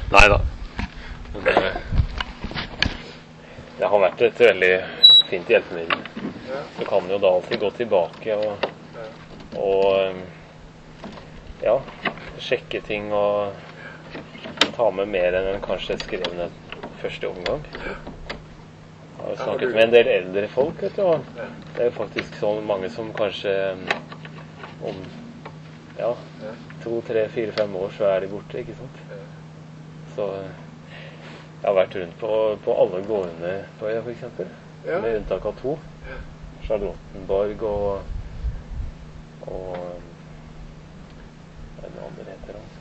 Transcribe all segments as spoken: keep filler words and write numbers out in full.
Neida. Det, det har vært et veldig fint hjelpemiddel. Ja. Så kan du jo da alltid gå tilbake og, Ja. og ja, sjekke ting og ta med mer enn en kanskje skrevne første omgang. Jeg har jo snakket med en del eldre folk, vet du, og det er jo faktisk så mange som kanskje om ja, to, tre, fire, fem år så er de borte, ikke sant? Så jeg har vært rundt på, på alle gårdene på øya, for eksempel. Ja. Med unntak av to. Charlottenborg og og hva er det andre heter da?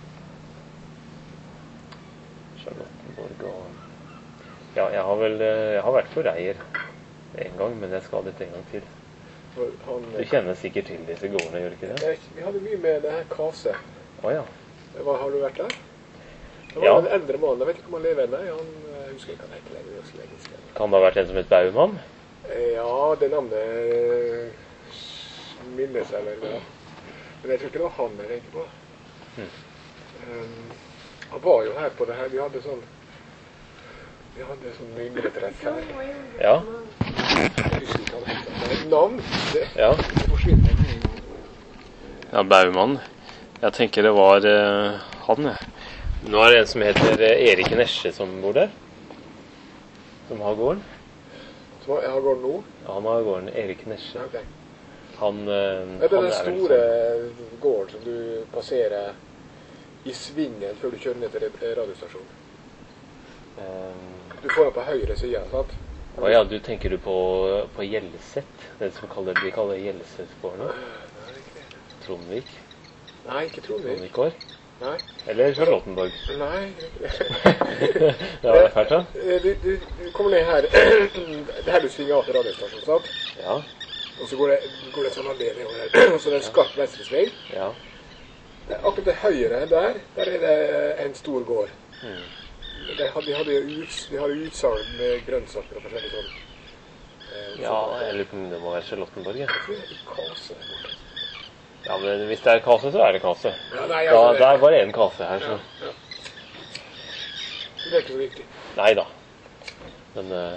Charlottenborg og ja, jeg har vel jeg har vært på Reier en gang, men jeg skal litt en gang til. Han, Du kjenner sikkert til disse gårdene, gjør du ikke det? jeg, vi hadde mye med det her Kase. Åja. Hva, har du vært der? Det var Ja. en eldre mann, jeg vet ikke om han lever ennå. Han jeg husker ikke han heter lenger. det er så lenge siden. Kan det ha vært en som het Baumann? Ja, det navnet eh, minnes jeg vel. Ja. Men jeg tror ikke det var han jeg tenkte på. Mm. Um, han var jo her på det her. Vi hadde sånn Vi hadde sånn myndighetstreff her. Ja. Jeg husker ikke han heter. Men et navn, det, Ja. det forsvinner med en gang. Ja, Baumann. Jeg tenker det var eh, han, ja. Nå er det en som heter eh, Erik Nesje som bor der. Som har gården. Så jeg har gått nå. Ja, han har gården Erik Nesje. Ja, ok. Han, eh, Er det han den er vel store sånn- gården som du passerer i svingen før du kjører ned til radiostasjonen? eh, Du får den på høyre side, sant? Å ja, du tenker du på, på Gjelseth? Det som kaller, de kaller Gjelseth-gården? Nei, ikke det. Trondvik? Nei, ikke Trondvik. Trondvik-gård? Nei. Eller Charlottenborg? Nei, ikke det. Ja, det er fælt, da. Eh, Du, du, du kommer ned her. Det er her du svinger av til radiostasjonen, sant? Ja, Og så går det, går det sånn allé nedover her. Og så er det en skarp venstresving. ja. Det er akkurat til høyre der, der er det en stor gård. Mm. De hadde, de hadde, uts, de hadde utsalg med grønnsaker og forskjellig sånn. Eh, Ja, jeg lurer på om det må være Charlottenborg, ja. Jeg tror det er Kase der borte. Ja, men hvis det er Kase, så er det Kase. Ja, nei, Da, altså, det er bare en Kase her, så... det er ikke så viktig. Nei da. Men... eh,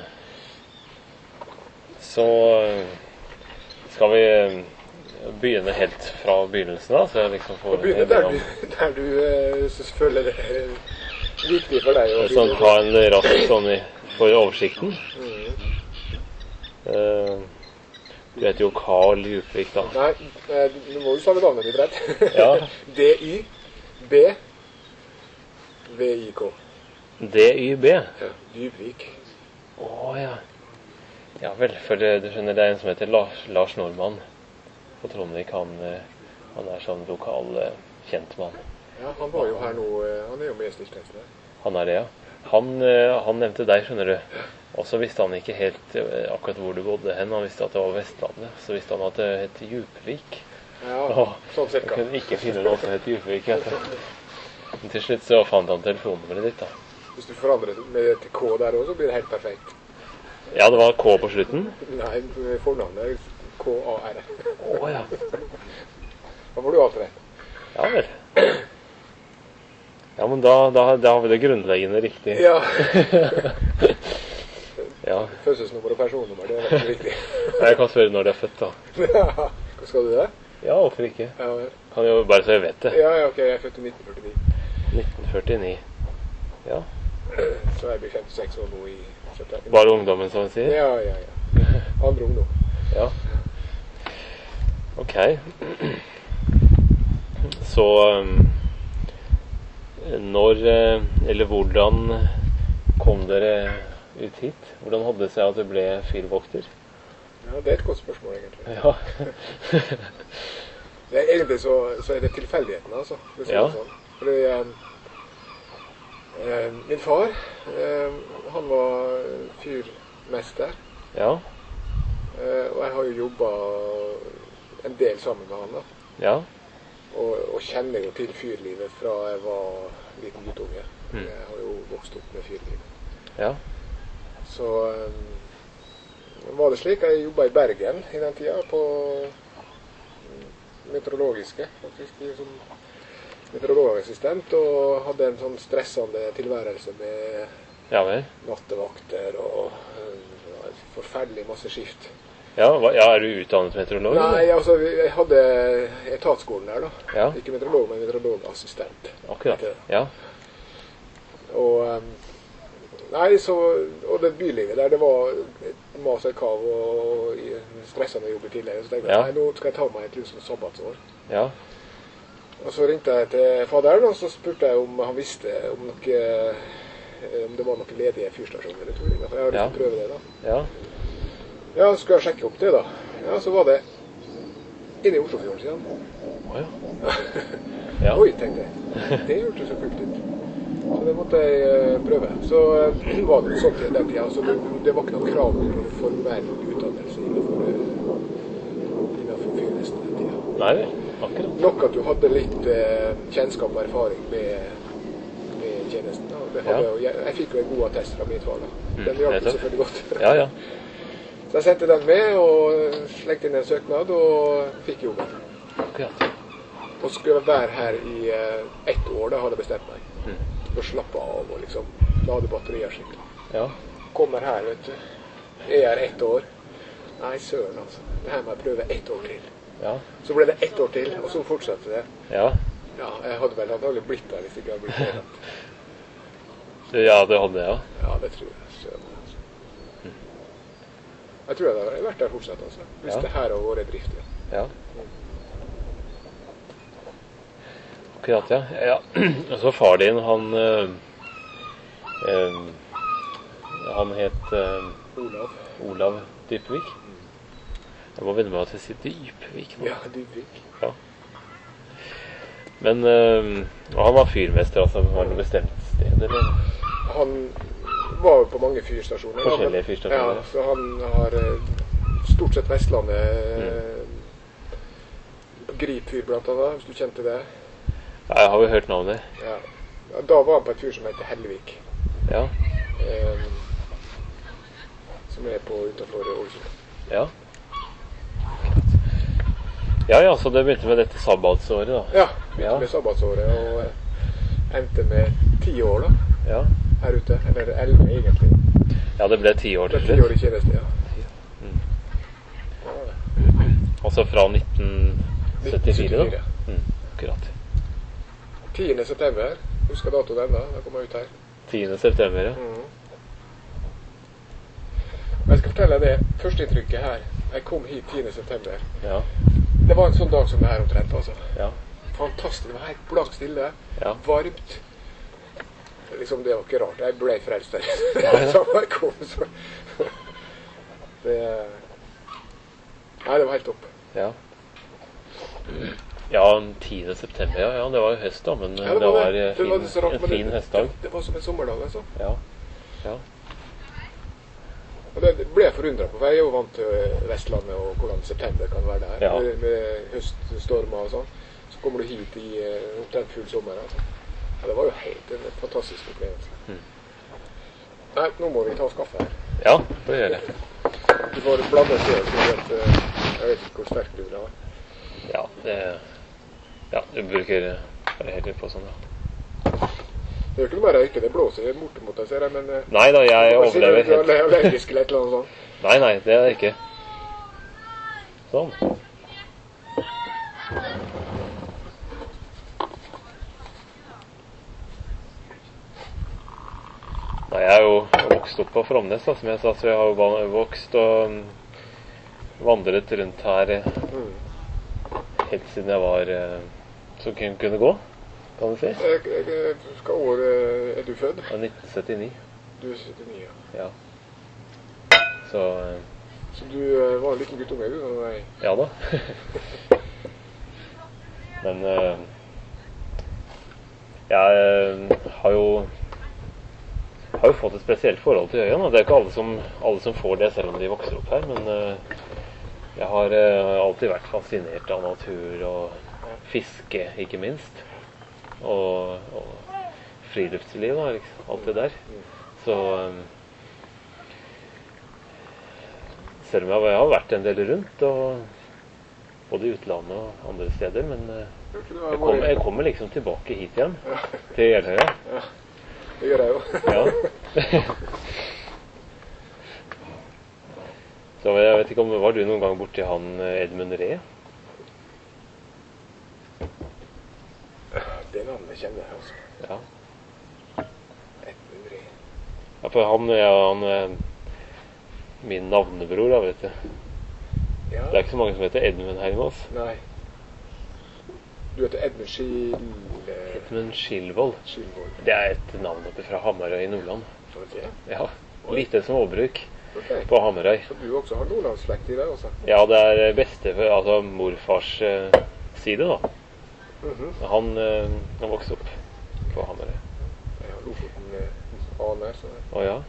så... eh, skal vi eh, begynne helt fra begynnelsen da, så jeg liksom får... Og begynne der du, der du eh, føler det er viktig for deg å Sånn, ta en rask sånn i, for oversikten. Mm. Eh, du heter jo Carl Djupvik, da. Nei, eh, nå må du sa navnet ditt rett. Ja. D Y B V I K. D Y B. Ja, Djupvik. Å, ja. Ja vel, for det, du skjønner, det er en som heter Lars, Lars Normann på Trondvik. Han, eh, han er sånn lokal eh, kjent mann. Ja, han var jo her nå, eh, han er jo med i stiftelsen her. Han er det, ja. Han, eh, han nevnte deg, skjønner du. Og så visste han ikke helt eh, akkurat hvor du bodde hen. Han visste at det var Vestlandet. Så visste han at det het Djupvik. Ja, Åh, sånn jeg cirka. kunne ikke finne noe som het Djupvik. Altså. Men til slutt så fant han telefonnummeret ditt, da. Hvis du forandrer det med til K der også, så blir det helt perfekt. Ja, det var K på slutten. Nei, fornavnet er K A R. Å, ja. Da får du alt rett. Ja vel. Ja, men da, da, da har vi det grunnleggende riktig. Ja. Ja. Fødselsnummer og personnummer, det er veldig viktig. Jeg kan spørre når de er født, da. Ja, skal du det? Ja, hvorfor ikke? Ja, vel. Kan jo bare så jeg vet det. Ja, ja, ok, jeg er født i nitten førtini. nitten førtini. Ja. Så jeg blir femtiseks år nå i september. Bare ungdommen, som man sier? Ja, ja, ja. Andre ungdom. Ja. Ok. Så um, når, eh, eller hvordan kom dere ut hit? Hvordan hadde det seg at det ble fyrvokter? Ja, det er et godt spørsmål, egentlig. Ja. Det er, egentlig så, så er det tilfeldigheten, altså. Det er Ja. sånn. Fordi eh, eh, min far, eh, han var fyrmester, Ja. eh, og jeg har jo jobbet en del sammen med han da. Ja. Og, og kjenner jo til fyrlivet fra jeg var liten guttunge. Mm. Jeg har jo vokst opp med fyrlivet. Ja. Så um, var det slik jeg jobbet i Bergen i den tida, på um, meteorologiske, faktisk, i sånn meteorologassistent og hadde en sånn stressende tilværelse med Ja vel. nattevakter og ja, forferdelig masse skift. Ja, hva, ja, er du utdannet meteorolog? Nei, altså, jeg hadde etatsskolen der da. Ja. Ikke meteorolog, men meteorologassistent. Akkurat, ja. Og, um, nei, så, og det bylivet der, det var et mas og et kav og stressende jobb i tillegg. Så tenkte jeg, Ja. nei, nå skal jeg ta meg et liksom sabbatsår. Ja. Og så ringte jeg til faderen, og så spurte jeg om han visste om noe, om det var noen ledige fyrstasjoner eller turing. For jeg hadde Ja. lyst til å prøve det da. Ja. Ja, så skulle jeg sjekke opp det da. Ja, så var det inne i Oslofjorden siden. Å ja. Ja. Oi, tenkte jeg. Det hørtes så kult ut. Så det måtte jeg eh, prøve. Så eh, var det sånn til den tiden, så det, det var ikke noe krav om formell utdannelse innenfor, eh, innenfor fyrnesten den tiden. Nei vel, akkurat. Nok at du hadde litt eh, kjennskap og erfaring med, med tjenesten. Da. Det hadde, Ja. jo- jeg, jeg fikk jo en god attest fra mitt far da. Mm, Den hjalp jo nettopp. selvfølgelig godt. Ja, ja. Så jeg sendte den med og slengte inn en søknad og fikk jobben. Akkurat. Og så skulle jeg være her i eh, ett år, da hadde jeg bestemt meg. Mm. Og slappe av og liksom lade batterier skikkelig. Ja. Kommer her, vet du. Jeg er ett år. Nei, søren altså. Det her må jeg prøve ett år til. Ja. Så ble det ett år til, og så fortsatte det. Ja. Ja, jeg hadde vel antagelig blitt der hvis jeg ikke hadde blitt der. Du, ja, det hadde jeg, ja. Ja, det tror jeg. Søren altså. Jeg tror jeg hadde vært der fortsatt, altså. Hvis Ja. det her har vært drift. Ja. Ja. Akkurat, ja. Ja. Og så far din, han øh, øh, han het øh, Olav. Olav Dypvik. Jeg må venne meg til å si Dypvik nå. Ja, Dybvik. Ja. Men øh, og han var fyrmester, altså var det bestemt sted, eller? Han var jo på mange fyrstasjoner. da, Forskjellige men- fyrstasjoner. Ja, så han har eh, stort sett Vestlandet. Mm. Grip fyr blant annet, hvis du kjente det. Ja, jeg har jo hørt navnet. Ja. Ja, da var han på et fyr som heter Hellevik. Ja. Eh, som er på utenfor Ålesund. Ja. Ja, ja, så det begynte med dette sabbatsåret, da. Ja, begynte Ja. med sabbatsåret og eh, endte med ti år da, Ja. her ute. Eller elleve egentlig. Ja, det ble ti år Det til er ti år slutt. i tjeneste, ja. Mm. Ja, Altså fra nitten syttifire, da. nitten syttifire. Mm, akkurat. tiende september. Husker datoen enda, da kom jeg ut her. tiende september, ja. Mm. Jeg skal fortelle deg det førsteinntrykket her. Jeg kom hit tiende september. Ja. Det var en sånn dag som det her omtrent, altså. Ja. Fantastisk. Det var helt blank stille. Ja. Varmt. Liksom, det var ikke rart. Jeg ble frelst der. ja. Så jeg kom, så. Det... Nei, det var helt topp. Ja. Ja, tiende september, ja, ja. Det var jo høst, da, men Ja, det, var, det. eh, fin, Det var så rart, en men fin det- høstdag. Det, det var som en sommerdag, altså. Ja. Ja. Og det ble jeg forundret på, for jeg er jo vant til Vestlandet og hvordan september kan være der. Ja. Med, med høststormer og sånn. Så kommer du hit i uh, omtrent full sommer. Altså. Ja, det var jo helt en fantastisk opplevelse. Mm. Nei, nå må vi ta oss kaffe her. Ja, det gjør det. Du får blande selv, så at, uh, jeg vet ikke hvor sterk du vil ha. Ja, det, ja, du bruker bare helt på sånn, ja. Det er jo ikke noe mer røyke, det blåser bortimot deg, ser jeg, men... Uh, Nei da, jeg overlever helt. Du er helt. allergisk eller et eller annet sånt. Nei, nei, det er det ikke. Sånn. Nei, jeg er jo vokst opp på Fromnes, da, som jeg sa, så jeg har jo van- vokst og mm, vandret rundt her eh, Mm. helt siden jeg var eh, så kunne, kunne gå, kan du si. Jeg, jeg, jeg, skal år uh, er du født? Ja, nitten syttini, Du er syttini, ja. ja. Så, eh, Så du uh, var en liten guttunge, du? Nei. ja da. Men eh, jeg eh, har jo har jo fått et spesielt forhold til øya. Da. Det er ikke alle som, alle som får det selv om de vokser opp her, men eh, jeg har eh, alltid vært fascinert av natur og fiske, ikke minst. Og, og friluftsliv, da, liksom. Alt det der. Så eh, selv om jeg, jeg har vært en del rundt, og både i utlandet og andre steder, men eh, Jeg kommer, jeg kommer liksom tilbake hit igjen, ja. Til Jeløya. Ja, det gjør jeg jo. Ja. Så jeg vet ikke om, var du noen gang borti han Edmund Ree? Det navnet kjenner jeg også. Ja. Edmund Ree. Ja, for han er ja, han, min navnebror, da, vet du. Ja. Det er ikke så mange som heter Edmund her med oss. Nei. Du heter Edmund Skil... Edmund Skilvold. Skilvold. Det er et navn oppe fra Hamarøy i Nordland. For det? Ja, lite småbruk okay. På Hamarøy. Så du også har nordlandsslekt i deg også? Ja, det er beste, altså morfars uh, side da. Mm-hmm. Han, uh, han vokste opp på Hamarøy. Ja, Lofoten med Ane, så... Å ja.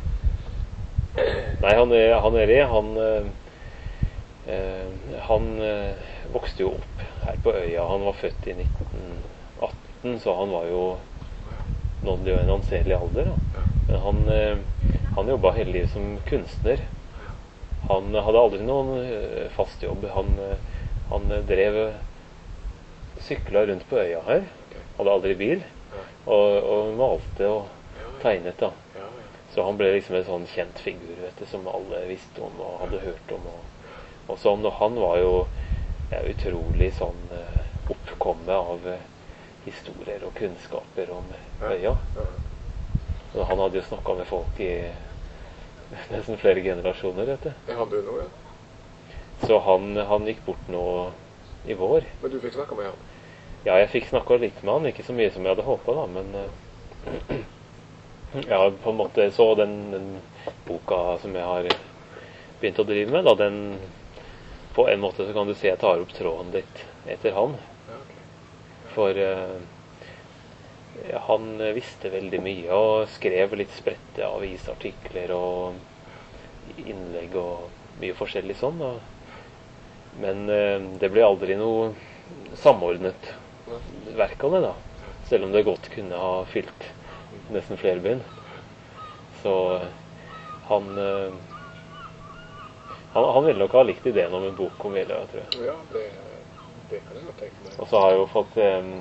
Nei, han er, han er det, han... Uh, uh, han uh, vokste jo opp her på øya. Han var født i nitten atten, så han var jo nådde jo en anselig alder da. Men han, uh, han jobbet hele livet som kunstner. Han hadde aldri noen uh, fast jobb. Han, uh, han drev sykla rundt på øya her. Hadde aldri bil. Og, og malte og tegnet da. Så han ble liksom en sånn kjent figur, vet du, som alle visste om og hadde hørt om. Og, og sånn, og han var jo ja, utrolig sånn uh, oppkommet av uh, historier og kunnskaper om øya. Og han hadde jo snakket med folk i nesten flere generasjoner, vet du. Det hadde du nå, ja. Så han, han gikk bort nå i vår. Men du fikk snakket med han? Ja, jeg fikk snakket litt med han, ikke så mye som jeg hadde håpet da, men uh, ja, på en måte så den, den boka som jeg har begynt å drive med, da, den, på en måte så kan du si jeg tar opp tråden litt etter han. Ja, okay. For uh, ja, han visste veldig mye og skrev litt spredte avisartikler og innlegg og mye forskjellig sånn. Og, men uh, det ble aldri noe samordnet verk av det da, selv om det godt kunne ha fylt nesten flere bind. Så han, uh, han han ville nok ha likt ideen om en bok om Jeløya, tror jeg. Ja, det, det kan jeg nok tenke meg. Og så har jeg jo fått um,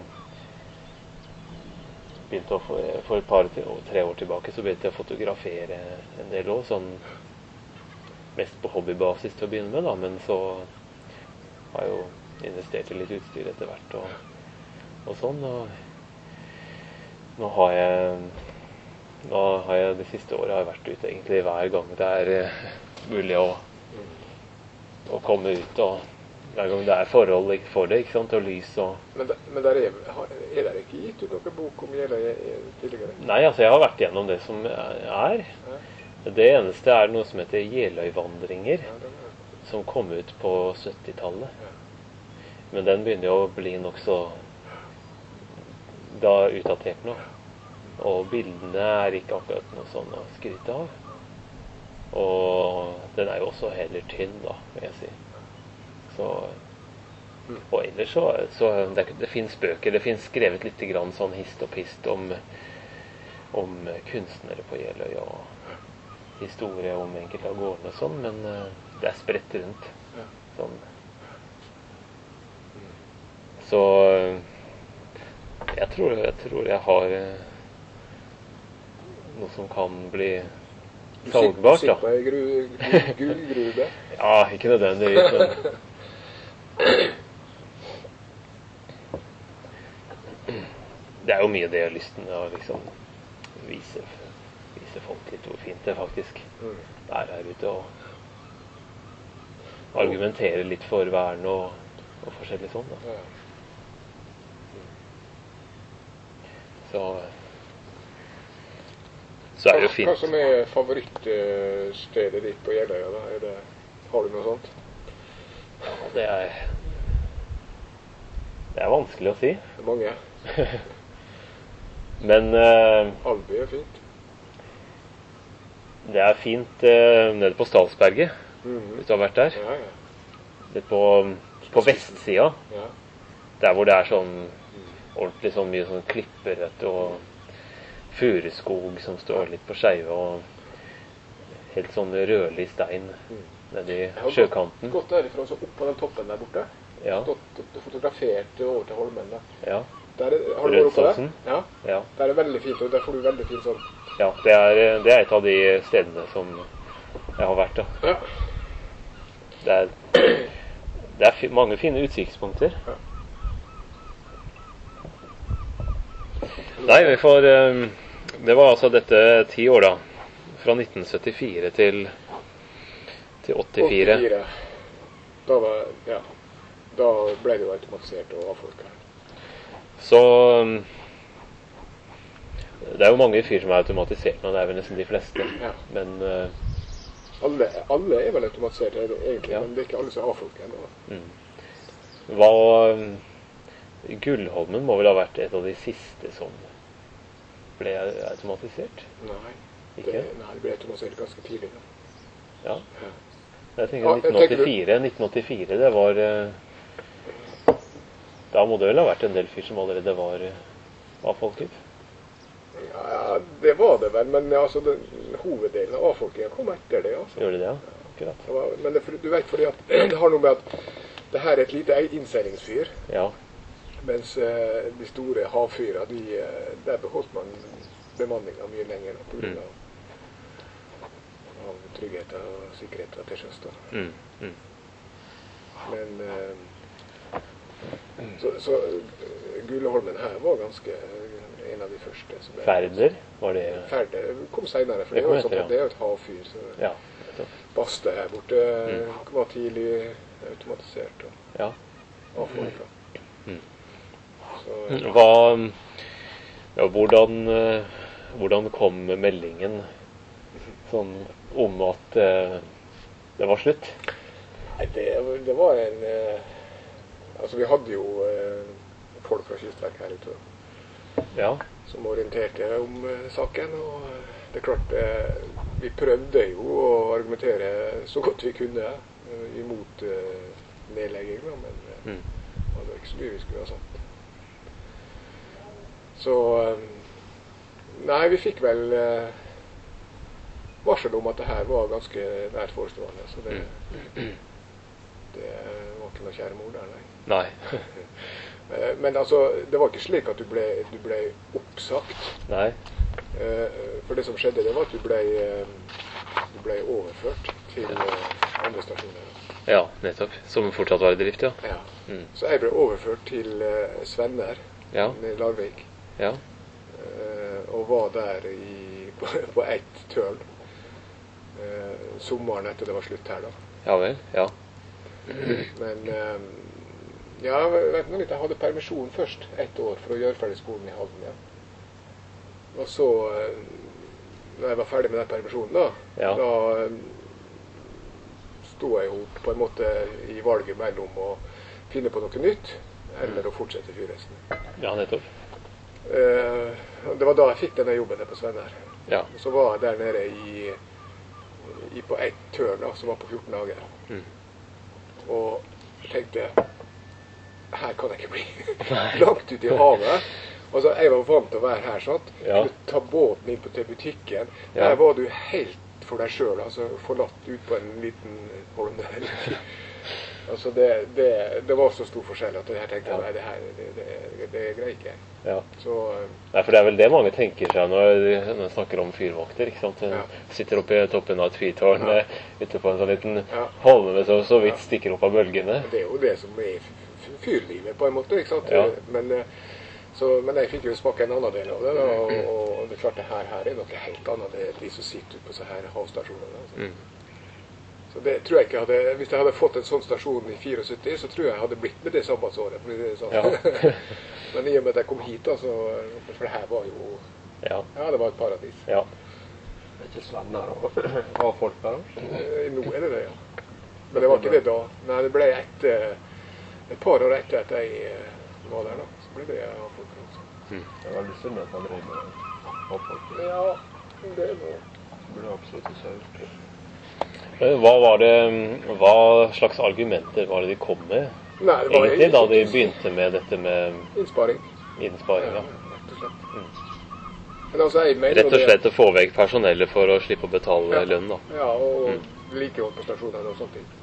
begynt å få, for et par tre år tilbake så begynte jeg å fotografere en del også, sånn mest på hobbybasis til å begynne med da, men så har jeg jo investert i litt utstyr etter hvert og, og sånn, og nå har jeg nå har jeg det siste året har jeg vært ute egentlig hver gang det er uh, mulig å, å komme ut, og hver gang det er forhold for det, ikke sant, og lys og... Men, da, men der er, er det ikke gitt ut noen bok om Jeløya tidligere? Nei, altså jeg har vært gjennom det som er. Ja. Det eneste er noe som heter Jeløyvandringer, ja, som kom ut på syttitallet. Ja. Men den begynner jo å bli nok så da utdatert nå. Og bildene er ikke akkurat noe sånn å skryte av. Og den er jo også heller tynn da, vil jeg si. Så, og ellers så, så det, det finnes bøker, det finnes skrevet litt grann sånn hist og pist om, om kunstnere på Jeløya og historie om enkelte av gårdene og sånn, men uh, det er spredt rundt. Sånn. Så jeg tror jeg, tror jeg har uh, noe som kan bli salgbart, da. Du sitter på ei gullgruve? Ja, ikke nødvendigvis, men det er jo mye det lysten å liksom vise, vise folk litt hvor fint det faktisk er her ute, og argumentere litt for vern og, og forskjellig sånn da. Så så er det jo fint. Hva som er favorittstedet ditt på Jeløya da? Er det, har du noe sånt? Ja, det er det er vanskelig å si. Det er mange. Men uh, Alby er fint. Det er fint uh, nede på Stalsberget, mm-hmm. Hvis du har vært der. Ja, ja. Det på, på vestsida, ja. Der hvor det er sånn ordentlig sånn mye sånn klipper og fureskog som står litt på skeive og helt sånn rødlig stein nede i sjøkanten. Gått derifra så opp på den toppen der borte. Ja. Stått og fotografert over til Holmen. Da. Ja. Der er, har du vært oppe der? Ja. Ja. Der er veldig fint, og der får du veldig fint sånn. Ja, det er, det er et av de stedene som jeg har vært da. Ja. Det er, det er fi, mange fine utsiktspunkter. Ja. Nei, vi får, det var altså dette ti år da, fra nitten syttifire til, til åttifire. åttifire. Da, var, ja, da ble det jo automatisert og avfolket. Så det er jo mange fyr som er automatisert nå, det er vel nesten de fleste. Ja. Men uh, alle, alle er vel automatisert egentlig, ja. Men det er ikke alle som er avfolket ennå. Mm. Hva Gullholmen må vel ha vært et av de siste som ble automatisert? Nei, ikke? Det, nei, det ble automatisert ganske tidlig. Da. Ja. Ja. Jeg tenker nitten åttifire, nitten åttifire, det var uh, da må det vel ha vært en del fyr som allerede var avfolket? Ja, det var det vel, men altså, den, hoveddelen av avfolkingen kom etter det. Altså. Gjør det det, ja? Akkurat. Det var, men det, du vet fordi at det har noe med at det her er et lite innseilingsfyr, ja. Mens uh, de store havfyrer, de, uh, der beholdt man bemanningen mye lenger da, på grunn av, mm. av trygghet og sikkerhet til sjøs. Mm. Mm. Men uh, Så, så Gullholmen her var ganske en av de første. Som ble, Færder? Var det? Færder kom senere, for det, det, er jo sånn, ja. det er jo et havfyr. Så ja, Baste her borte mm. var tidlig automatisert. Og ja. avfolket. Mm. Så, Hva, ja, hvordan, hvordan kom meldingen sånn om at uh, det var slutt? Nei, det, det var en uh, Altså, vi hadde jo uh, folk fra Kystverket her ute ja. som orienterte om uh, saken, og uh, det er klart uh, vi prøvde jo å argumentere så godt vi kunne uh, imot uh, nedlegging, men uh, mm. det var ikke så mye vi skulle ha sagt. Så um, nei, vi fikk vel uh, varsel om at det her var ganske nært forestående, så det, mm. det var ikke noe kjære mor der, nei. Nei. Men altså, det var ikke slik at du ble, du ble oppsagt. Nei. For det som skjedde, det var at du ble, du ble overført til andre stasjoner. Ja, nettopp. Som fortsatt var i drift, ja. Ja. Mm. Så jeg ble overført til Svenner ja. i Larvik. Ja. Og var der i, på, på ett tørn. Sommeren etter det var slutt her, da. Ja vel, ja. Men ja, vet du, jeg hadde permisjon først ett år for å gjøre ferdig skolen i Halden, ja. Og så når jeg var ferdig med den permisjonen da, ja. da sto jeg jo på en måte i valget mellom å finne på noe nytt eller å fortsette fyrresten. Ja, nettopp. Det var da jeg fikk denne jobben der på Svenner. Ja. Så var jeg der nede i, i på ett tørn da, som var på fjorten dager. Mm. Og tenkte, her kan jeg ikke bli. Langt ut i havet. Altså, jeg var vant til å være her, sant? Ja. Ta båten inn på til butikken. Ja. Der var du helt for deg selv, altså forlatt ut på en liten holm. Altså, det, det, det var så stor forskjell at jeg tenkte, nei, det her, det, det, det greier ikke jeg. Ja. Så, nei, for det er vel det mange tenker seg når de, når de snakker om fyrvokter, ikke sant? Ja. Sitter oppe i toppen av et fyrtårn ja. ute på en sånn liten ja. holme så, så vidt stikker opp av bølgene. Det er jo det som er fyrlivet på en måte, ikke sant? Ja. Men, så, men jeg fikk jo smake en annen del av det, da, og, og det er klart det her, her er noe helt annet det er de som sitter ute på så her havstasjoner. Altså. Mm. Så det tror jeg ikke hadde, hvis jeg hadde fått en sånn stasjon i syttifire, så tror jeg jeg hadde blitt med det sabbatsåret. Fordi det er sånn. Ja. Men i og med at jeg kom hit, da, så, for det her var jo, ja, ja det var et paradis. Ja. Det er ikke Svenner og avfolk der? Nå er det det, ja. Men det var ikke det da. Nei, det ble et, et par år etter at jeg var der da, så ble det avfolk. Altså. Mm. Det er veldig synd at man driver med avfolk. Ja, det er noe. Det burde absolutt ikke ha gjort det. Hva var det, hva slags argumenter var det de kom med? Nei, det var egentlig da de begynte med dette med innsparing. Innsparing, ja. Ja, rett og slett. Mm. Men altså, jeg mener rett og slett å få vekk personellet for å slippe å betale ja. lønn, da. Ja, og mm. likehold på stasjonene og sånt.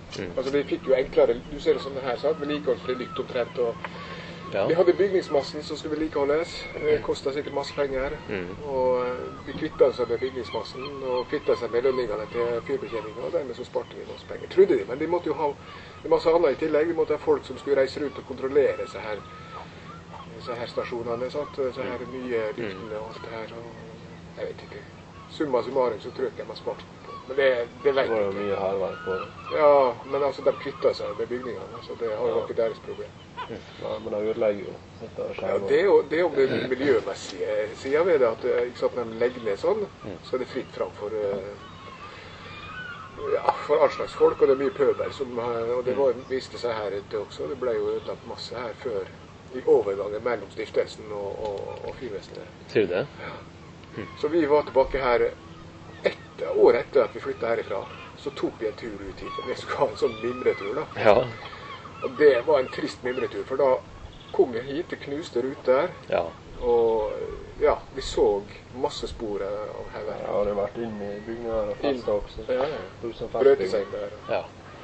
Mm. Altså vi fikk jo enklere, du ser det sånn her, sant? Vedlikeholdsfri lykt omtrent, og Ja. vi hadde bygningsmassen som skulle vedlikeholdes. Det kostet sikkert masse penger, Mm. og eh, vi kvittet seg med bygningsmassen, og kvittet seg med lønningene til fyrbetjeningen, og dermed så sparte vi masse penger. Trodde de, men de måtte jo ha det masse annet i tillegg. De måtte ha folk som skulle reise rundt og kontrollere seg her, så her stasjonene, sant? Så her nye lyktene og alt det her, og jeg vet ikke. Summa summarum så tror jeg ikke de har spart på. Men det, det vet Det var jeg jo ikke. mye hærverk på det. Ja, men altså de kvittet seg med bygningene, så det har jo ikke deres problem. Nei, men det ødelegger jo dette Ja, skjermet. det er jo, det er jo den miljømessige siden ved det, at eh, ikke sant, når de legger ned sånn, så er det fritt fram for, eh, ja, for all slags folk, og det er mye pøbel som, eh, og det var, viste seg her ute også, det ble jo ødelagt masse her før, i overgangen mellom stiftelsen og, og, og Fyrvesenet. Sier du det? Så vi var tilbake her et år etter at vi flyttet herifra, så tok vi en tur ut hit, vi skulle ha en sånn mimretur da. Ja. Og det var en trist mimretur, for da kom vi hit, det knuste ruter, Ja. og ja, vi så masse spor av hauger. Ja, det har vært inn i bygninger og festet også. Ja, ja. Tusen Brøt festing. seg der. Ja.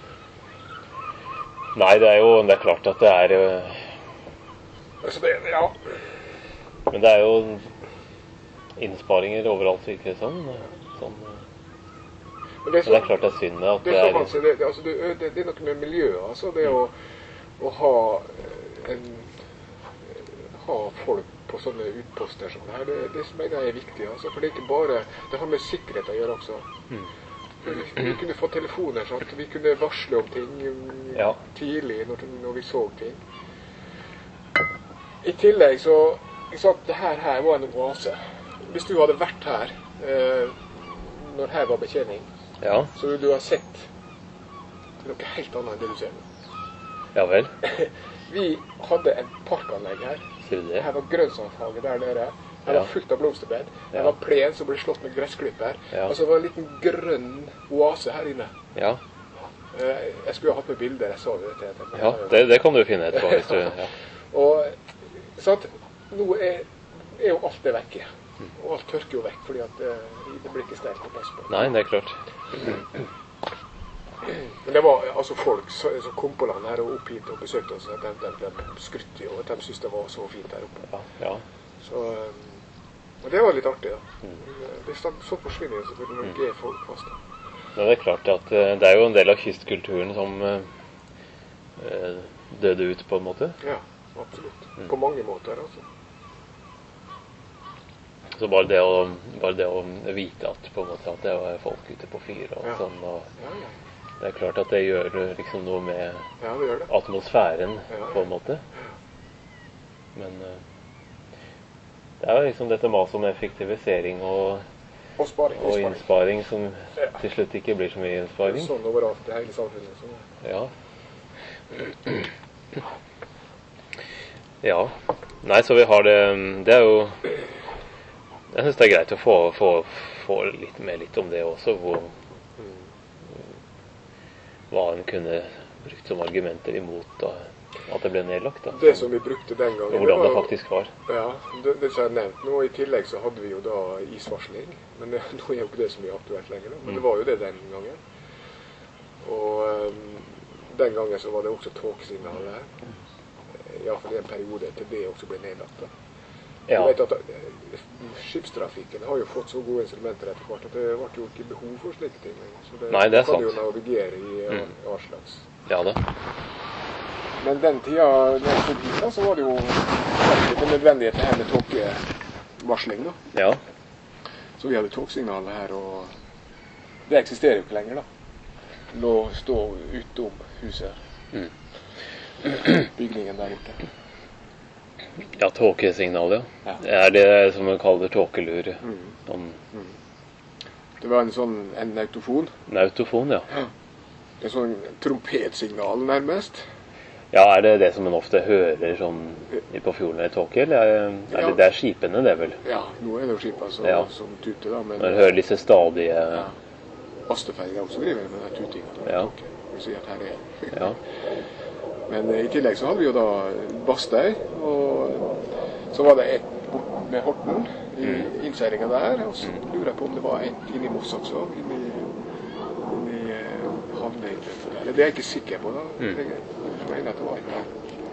Nei, det er jo det er klart at det er eh, Altså det, ja. Men det er jo innsparinger overalt, virker det sånn. sånn eh. Men det er, Men det er så, klart det er synd at det det er, er sånn, altså, det, det, altså, det, det, det er noe med miljøet, altså det å, å ha en ha folk på sånne utposter som det her, det, det mener jeg er viktig, altså, for det er ikke bare, det har med sikkerhet å gjøre også. Mm. Vi, vi kunne få telefoner, sant? Vi kunne varsle om ting um, Ja. tidlig når, når vi så ting. I tillegg så, ikke sant, det her, her var en oase. Hvis du hadde vært her, eh, når her var betjening, Ja. så ville du ha sett noe helt annet enn det du ser nå. Ja vel. Vi hadde en parkanlegg her. Sier du det? Her var grønnsakshage der nede. Her Ja. var fullt av blomsterbed. Her Ja. var plen som ble slått med gressklipper. Ja. Altså det var en liten grønn oase her inne. Ja. Eh, Jeg skulle ha hatt med bilder, jeg sa jo dette. etterpå. Ja, det, det kan du finne etterpå hvis du ja. Og sant, nå er, er jo alt det vekke. Og alt tørker jo vekk, fordi at eh, det blir ikke sterkt å passe på. Nei, det er klart. Men det var altså folk som som kom på land her og opp hit og besøkte oss. De, de, de skrytte jo, at de syntes det var så fint der oppe. Ja. Ja. Så, um, og det var litt artig, da. Det, så forsvinner jo selvfølgelig når det er folk fast. Da. Men det er klart at eh, det er jo en del av kystkulturen som eh, eh, døde ut, på en måte. Ja, absolutt. På mange måter, altså. Så bare det å, bare det å vite at, på en måte, at det var folk ute på fyr og Ja. sånn, og Ja, ja. det er klart at det gjør eh, liksom noe med Ja, det gjør det. atmosfæren, Ja. på en måte. Men eh, det er jo liksom dette maset om effektivisering og, Og sparing. og sparing. innsparing som Ja. til slutt ikke blir så mye Det er innsparing. sånn overalt i hele samfunnet. Så. Ja. Ja. Nei, så vi har det Det er jo Jeg synes det er greit å få, få, få litt med litt om det også, hvor hva en kunne brukt som argumenter imot da, at det ble nedlagt. Da. Det som vi brukte den gangen, Og hvordan det var- faktisk var. Ja, det, det som jeg har nevnt nå. I tillegg så hadde vi jo da isvarsling. Men det, nå er jo ikke det så mye aktuelt lenger. Da. Men det var jo det den gangen. Og um, den gangen så var det også tåkesignal her. Iallfall i en periode til det også ble nedlagt. Da. Ja. Du vet at eh, Skipstrafikken har jo fått så gode instrumenter etter hvert at det ble jo ikke behov for slike ting lenger. Så det, Nei, det er kan sant. jo navigere i Mm. mm. all slags. Ja da. Men den tida når jeg kom hit, da, så var det jo en nødvendighet her med tåkevarsling. Da. Ja. Så vi hadde togsignaler her, og det eksisterer jo ikke lenger, da. Lå stå utom huset. Mm. Bygningen der borte. Ja, tåkesignal, ja. Ja. Er det som man kaller tåkelur? Mm. Sånn Det var en sånn en autofon. nautofon, ja. En sånn trompetsignal, nærmest. Ja, er det det som man ofte hører sånn på fjorden eller tåke, eller er, er Ja. det der skipene, det vel? Ja, nå er det jo skipet som, Ja. som tuter, da. Men Man hører disse stadige ja. Asteferga også driver med den tutinga. Ja. Vi sier at her er Ja. Men eh, i tillegg så hadde vi jo da Bastøy, og så var det et bort med Horten i innseilinga der, og så lurer jeg på om det var et inni Moss også, inni, inni eh, havneinnløpet der. Det er jeg ikke sikker på, da. Mm. Jeg, jeg mener at det var et der.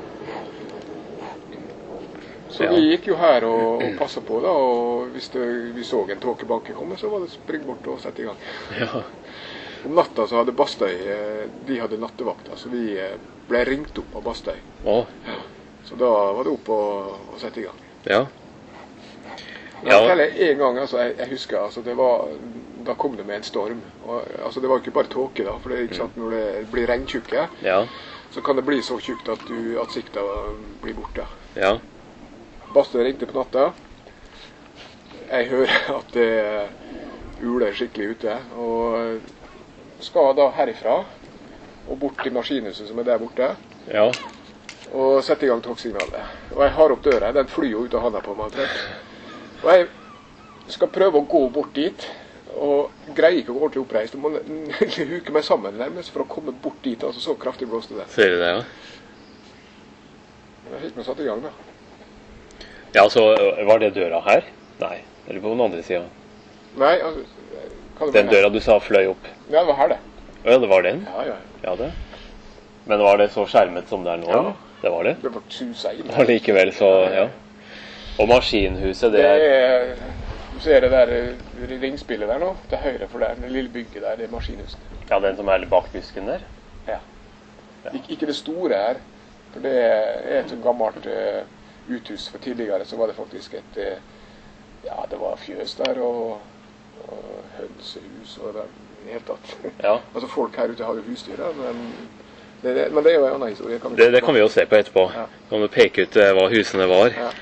Så Ja. vi gikk jo her og, og passet på, da, og hvis det, vi så en tåkebanke komme, så var det spring bort og sette i gang. Ja. Om natta så hadde Bastøy, eh, de hadde nattevakta, så vi eh, ble ringt opp av Bastøy. Å, Så da var det opp og, og sette i gang. ja. Jeg Ja. forteller en gang, altså, jeg, jeg husker, altså, det var, da kom det med en storm. Og, altså, det var ikke bare tåke da, for det, ikke sant, når det blir regntjukke, Ja. så kan det bli så tjukt at, du, at sikta blir borte. Ja. Bastøy ringte på natta. Jeg hører at det uler skikkelig ute, og skal da herifra og bort til maskinhuset som er der borte, Ja. og sette i gang togsignalet. Og jeg har opp døra, den flyr jo ut av handa på meg. omtrent. Og jeg skal prøve å gå bort dit, og greier ikke å gå ordentlig oppreist. Jeg må huke meg sammen nærmest for å komme bort dit, altså så kraftig blåste det. Ser du det, ja? Jeg fikk meg satt i gang da. Ja, så var det døra her? Nei, eller på den andre siden. Nei, altså, hva det Den var her? døra du sa fløy opp. Ja, det var her det. Ja, det var den? Ja, ja. Ja, det. Men var det så skjermet som det er nå? Ja. eller? Det var det. Det var tusen inn. Og likevel så, ja. Og maskinhuset, det Det er... er, du ser det der eh, ringspillet der nå, til høyre for der, det lille bygget der, det er maskinhuset. Ja, den som er bak busken der. Ja. Ik ikke det store her, for det er et sånt gammelt uh, uthus, for tidligere så var det faktisk et, uh, ja, det var fjøs der, og, og hønsehus, og det i det hele tatt. Ja. Altså folk her ute har jo husdyr, da, men det, det, men det er jo en annen historie. Kan Det, det kan vi jo se på etterpå. Ja. Kan du peke ut eh, hva husene var? Ja.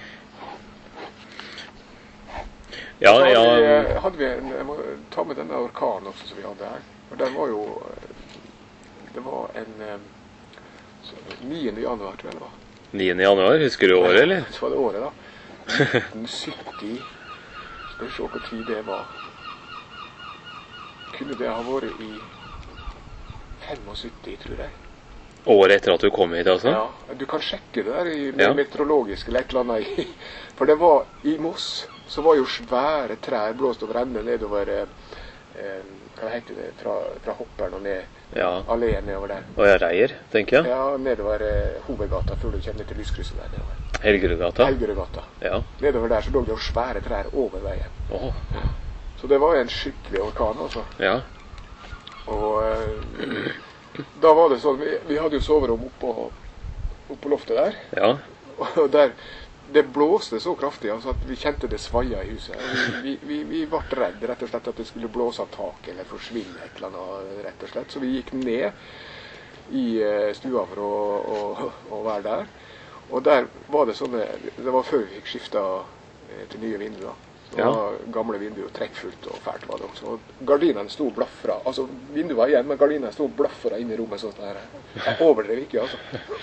Ja, Så hadde, ja. vi, eh, hadde vi en, jeg må ta med denne orkanen også som vi hadde her. For den var jo, eh, det var en eh, så, niende januar, tror jeg det var. niende januar, husker du året, eller? Så var det året da. nitten sytti, skal vi se hvor tid det var. Kunne det ha vært i syttifem, tror jeg. Året etter at du kom hit, altså? Ja, du kan sjekke det der i med Ja. meteorologisk eller et eller annet. i- For det var i Moss, så var jo svære trær blåst over ende nedover, eh, eh, hva heter det, fra, fra hopperen og ned, Ja. alleen nedover der. Og jeg reier, tenker jeg. Ja, nedover eh, hovedgata, før du kommer til lyskrysset der nedover. Helgerudgata. Helgerudgata. Ja. Nedover der så lå det jo svære trær over veien. Åh, Så det var en skikkelig orkan, altså. ja. Og eh, da var det sånn, vi, vi hadde jo soverom oppå, oppå loftet der, Ja. og der, det blåste så kraftig, altså at vi kjente det svaia i huset. Vi, vi, vi ble redd rett og slett at det skulle blåse av taket eller forsvinne et eller annet, rett og slett. Så vi gikk ned i eh, stua for å, å, å være der. Og der var det sånne, det var før vi fikk skifta eh, til nye vinduer. Det Ja. var gamle vinduer, trekkfullt og fælt var det også. Og gardinene sto og blafra. Altså, vinduet var igjen, men gardinene sto og blafra inne i rommet sånn her. Jeg overdrev ikke, altså.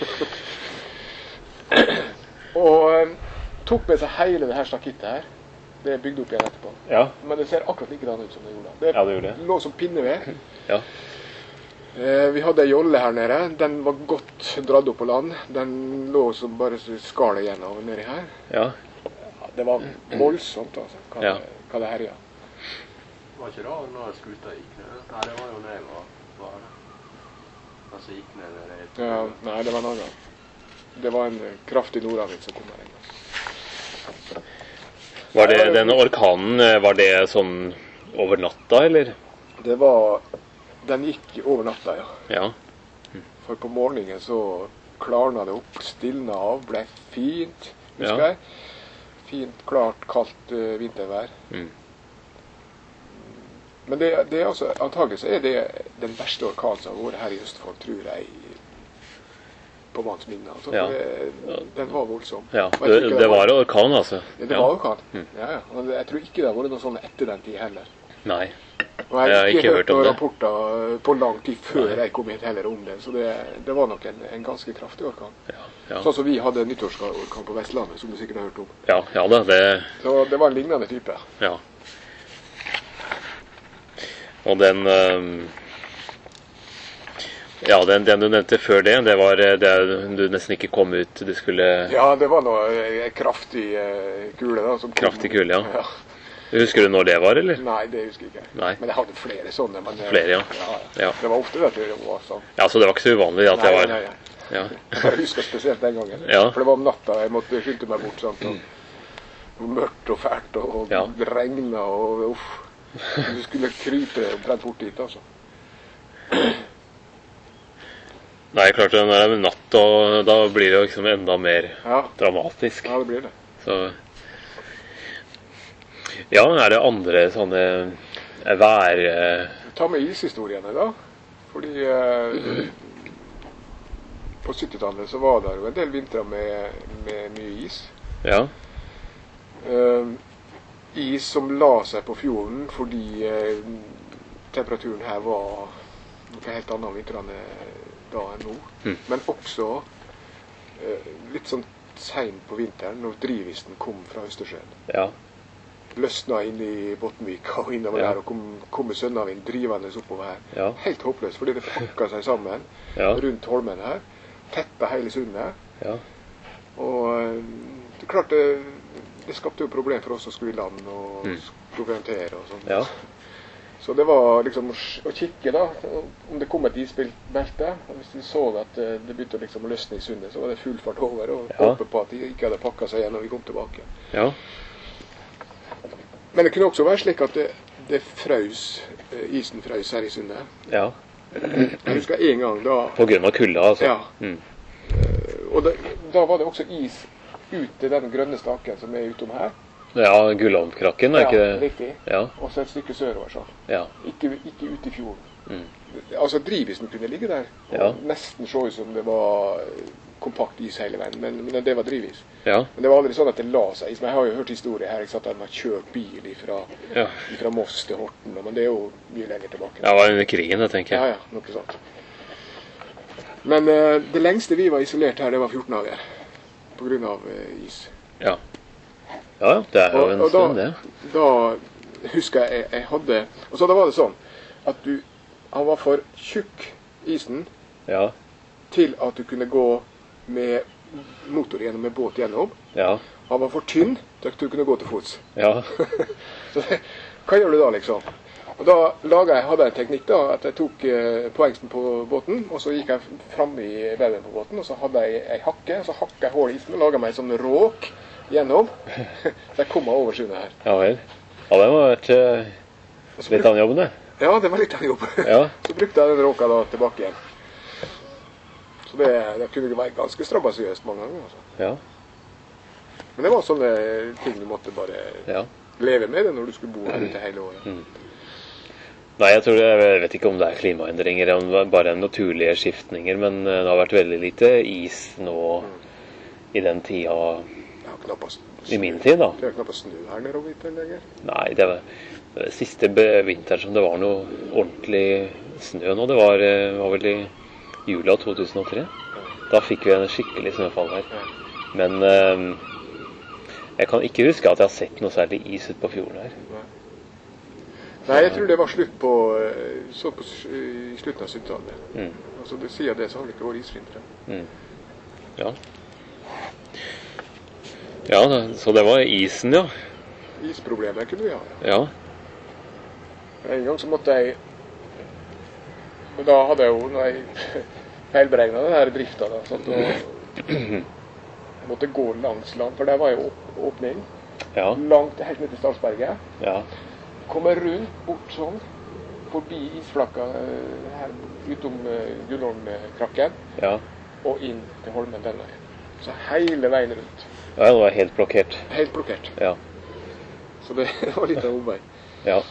Og eh, tok med seg hele det her stakittet her. Det er bygd opp igjen etterpå. Ja. Men det ser akkurat likedan ut som det gjorde. Det, Ja, det gjorde det. lå som pinneved. Ja. Eh, vi hadde ei jolle her nede. Den var godt dratt opp på land. Den lå som bare skallet igjen av nedi her. Ja. Ja, det var voldsomt, altså. Hva, Ja. det, hva det herja. Var ikke da når skuta gikk ned? Nei, det var jo når jeg var, var der. Altså gikk ned nede i... Ja, nei, det var en annen gang. Det var en eh, kraftig nordavind som kom her inne. Var det denne orkanen, eh, var det sånn over natta, eller? Det var Den gikk over natta, ja. Ja. For på morgenen så klarna det opp, stilna av, ble fint, husker Ja. jeg. Fint, klart, kaldt uh, vintervær. Mm. Men det, det er altså, antagelig så er det den verste orkanen som har vært her i Østfold, tror jeg, på manns minne. Altså, Ja. for det, den var voldsom. Ja, Og jeg tror det, ikke det var orkan, altså. Ja, det var orkan. Ja, ja. Og jeg tror ikke det har vært noe sånn etter den tid heller. Nei. Og jeg Jeg har har ikke, ikke hørt hørt om noen det. rapporter på lang tid før Nei. jeg kom hit heller om det. Så det, det var nok en, en ganske kraftig orkan. Ja, ja. Sånn som vi hadde nyttårsorkan på Vestlandet, som du sikkert har hørt om. Ja, ja da, det... Så det var en lignende type. Ja. Og den... ehm, ja, den, den du nevnte før det, det var det du nesten ikke kom ut, du skulle... Ja, det var noe eh, kraftig eh, kule da. Som kom. Kraftig kule, ja. ja. Husker du når det var, eller? Nei, det husker jeg ikke. Nei. Men jeg hadde flere sånne. Men, Flere, ja. Ja, Ja. Det var ofte det det var sånn. Ja, så det var ikke så uvanlig at Nei, jeg var... nei, nei. Ja. Jeg bare husker spesielt den gangen. Ja. For det var om natta, jeg måtte skynde meg bort, sant? Og, og mørkt og fælt, og, og Ja. det regnet, og uff. Du skulle krype omtrent bort dit, altså. Nei, klart det, når det er natt, og da blir det liksom enda mer Ja, dramatisk. ja det blir det. Så... Ja, er det andre sånne vær... eh, Ta med ishistoriene da. Fordi eh, på syttitallet så var det jo en del vintre med, med mye is. Ja, Eh, is som la seg på fjorden fordi eh, temperaturen her var noe helt annet om vintrene da enn nå. Mm. Men også eh, litt sånn sent på vinteren når drivisen kom fra Østersjøen. ja, Løsna inn i Bottenvika og innover Ja. der og kom, kom med Sønnavind drivende oppover her. ja, Helt håpløst, fordi det pakka seg sammen ja, rundt holmen her. Tetta hele sundet. ja, Og eh, det er klart det, det skapte jo problem for oss som skulle i land og Mm. proviantere og sånn. ja, Så det var liksom å, s- å kikke da, om det kom et isbelte. Og hvis de så at eh, det begynte å liksom løsne i sundet, så var det full fart over og Ja. håpe på at de ikke hadde pakka seg igjen når vi kom tilbake. ja, Men det kunne også være slik at det, det frøs, eh, isen frøs her i sundet. ja. Jeg husker en gang da, På grunn av kulda, altså. Ja. Mm. og da, da var det også is ut til den grønne staken som er utom her. Ja, Gullholmkrakken, er ikke Ja, det? riktig. Ja, Og så et stykke sørover sånn. ja, Ikke, ikke ute i fjorden. mm. Altså drivisen kunne ligge der. Og Ja. nesten så ut som det var kompakt is hele veien, men, men det var drivis. ja, Men det var aldri sånn at det la seg is. Men jeg har jo hørt historier her, ikke sant, at man har kjørt bil fra ja. Moss til Horten, men det er jo mye lenger tilbake. Det var under krigen, det tenker Ja, jeg. ja, noe sånt. Men eh, det lengste vi var isolert her, det var fjorten dager. På grunn av eh, is. Ja. Ja, det er jo Og- en og da- stund, det. Da husker jeg jeg, jeg hadde Og så da var det sånn at du Han var for tjukk, isen, Ja, til at du kunne gå med motor gjennom, med båt gjennom. ja, Han var for tynn til at du kunne gå til fots. ja, Så det, hva gjør du da, liksom? Og da laget jeg, hadde jeg en teknikk da, at jeg tok eh, poengsten på båten, og så gikk jeg fram i veven på båten, og så hadde jeg ei hakke, og så hakket jeg hull i isen og laget meg en sånn råk gjennom. Så jeg kom meg over sundet her. ja vel. Ja, det må ha vært eh, Og så litt bruk- av jobben, det. Ja, det var litt av en jobb. Ja, Så brukte jeg den råka da tilbake igjen. Så det, det kunne være ganske strabasiøst mange ganger. Altså. ja, Men det var sånne ting du måtte bare ja. leve med det når du skulle bo her ute hele året. Mm. Nei, jeg tror det, jeg vet ikke om det er klimaendringer, eller om det er bare naturlige skiftninger, men eh, det har vært veldig lite is nå i den tida, Det har knappast i min tid da. Det er knappast snø her nede over vinteren lenger. Nei, det var det var siste be- vinteren som det var noe ordentlig snø nå. Det var, eh, var vel i jula to tusen og tre. Da fikk vi en skikkelig snøfall her. Ja. Men eh, jeg kan ikke huske at jeg har sett noe særlig is ut på fjorden her. Nei, jeg tror det var slutt på eh, så på, s- i slutten av syttitallet. Mm. Altså, det sier det, så har det ikke vært isvintre. Mm. Ja. Ja, da, så det var isen, ja. Isproblemer kunne vi ha. Ja. Ja, En gang så måtte jeg Og da hadde jeg jo når jeg feilberegna den her drifta, da, sånn, og jeg måtte gå langs land, for der var jo åp- åpning. ja, Langt helt ned til Stadsberget. ja, Komme rundt bort sånn, forbi isflakka eh, her utom uh, Gullholmkrakken, ja. og inn til Holmen den veien. Så hele veien rundt. Ja, det var helt blokkert. Helt blokkert. Ja, Så det var litt av omvei. ja.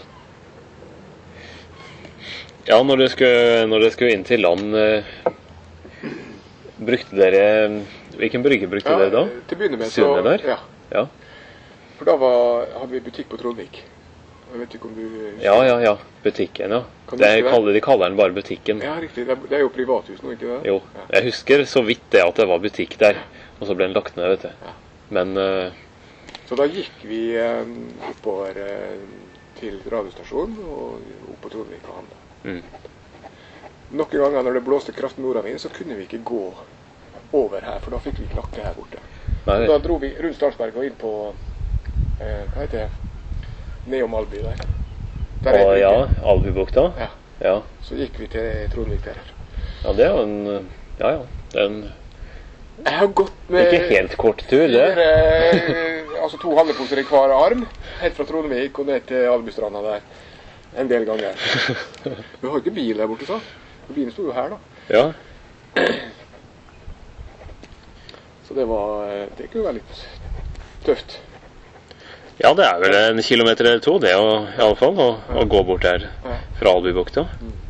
Ja, når dere skulle, når dere skulle inn til land, eh, brukte dere, hvilken brygge brukte dere da? Til å begynne med Sundet der? Ja. Ja, For da var, hadde vi butikk på Trondvik. Jeg vet ikke om du ja, ja, ja. Butikken, ja. Kan du Det huske det? kaller, de kaller den bare butikken. Ja, riktig. Det er, det er jo privathus nå, ikke det? Jo, Ja. jeg husker så vidt det at det var butikk der, og så ble den lagt ned, vet du. Ja. Men, eh, Så da gikk vi eh, oppover eh, til radiostasjonen og opp på Trondvik og handla. mm, Noen ganger når det blåste kraftig nordavind, så kunne vi ikke gå over her, for da fikk vi ikke lakke her borte. nei, Da dro vi rundt Stadsberg og inn på eh, hva heter det? nedom Alby der. der Og er ja, det. Albubukta. Ja. Ja. Så gikk vi til Trondvik der. Ja, det er jo en, ja, ja, det er en, Jeg har gått med ikke helt kort tur, det. fire, eh, altså to handleposer i hver arm, helt fra Trondvik og ned til Albystranda der. En del ganger. Vi har ikke bil der borte, så. Bilen stod jo her, da. Ja, Så det var, det kunne være litt tøft. ja, det er vel en kilometer eller to, det å, i alle fall, å, å gå bort der Ja. fra Albubukta.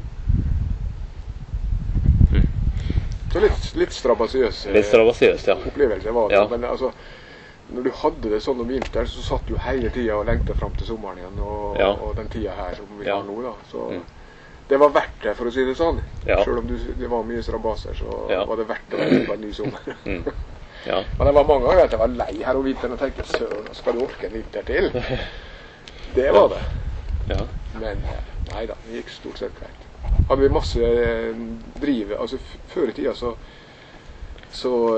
Så litt, litt strabasiøs eh, Litt strabasiøst, ja. opplevelse var det. Ja. Men altså, når du hadde det sånn om vinteren, så satt du hele tiden og lengtet frem til sommeren igjen, og, Ja. og den tiden her som vi Ja. har nå, da. Så Mm. det var verdt det, for å si det sånn. Ja. Selv om du, det var mye strabaser, så Ja. var det verdt å vente på en ny sommer. Mm. Ja. Men det var mange ganger at jeg var lei her om vinteren og tenkte, søren, skal du orke en vinter til? Det var det. Ja. Men eh, nei da, det gikk stort sett greit. Hadde vi masse eh, drive, altså f før i tida så, så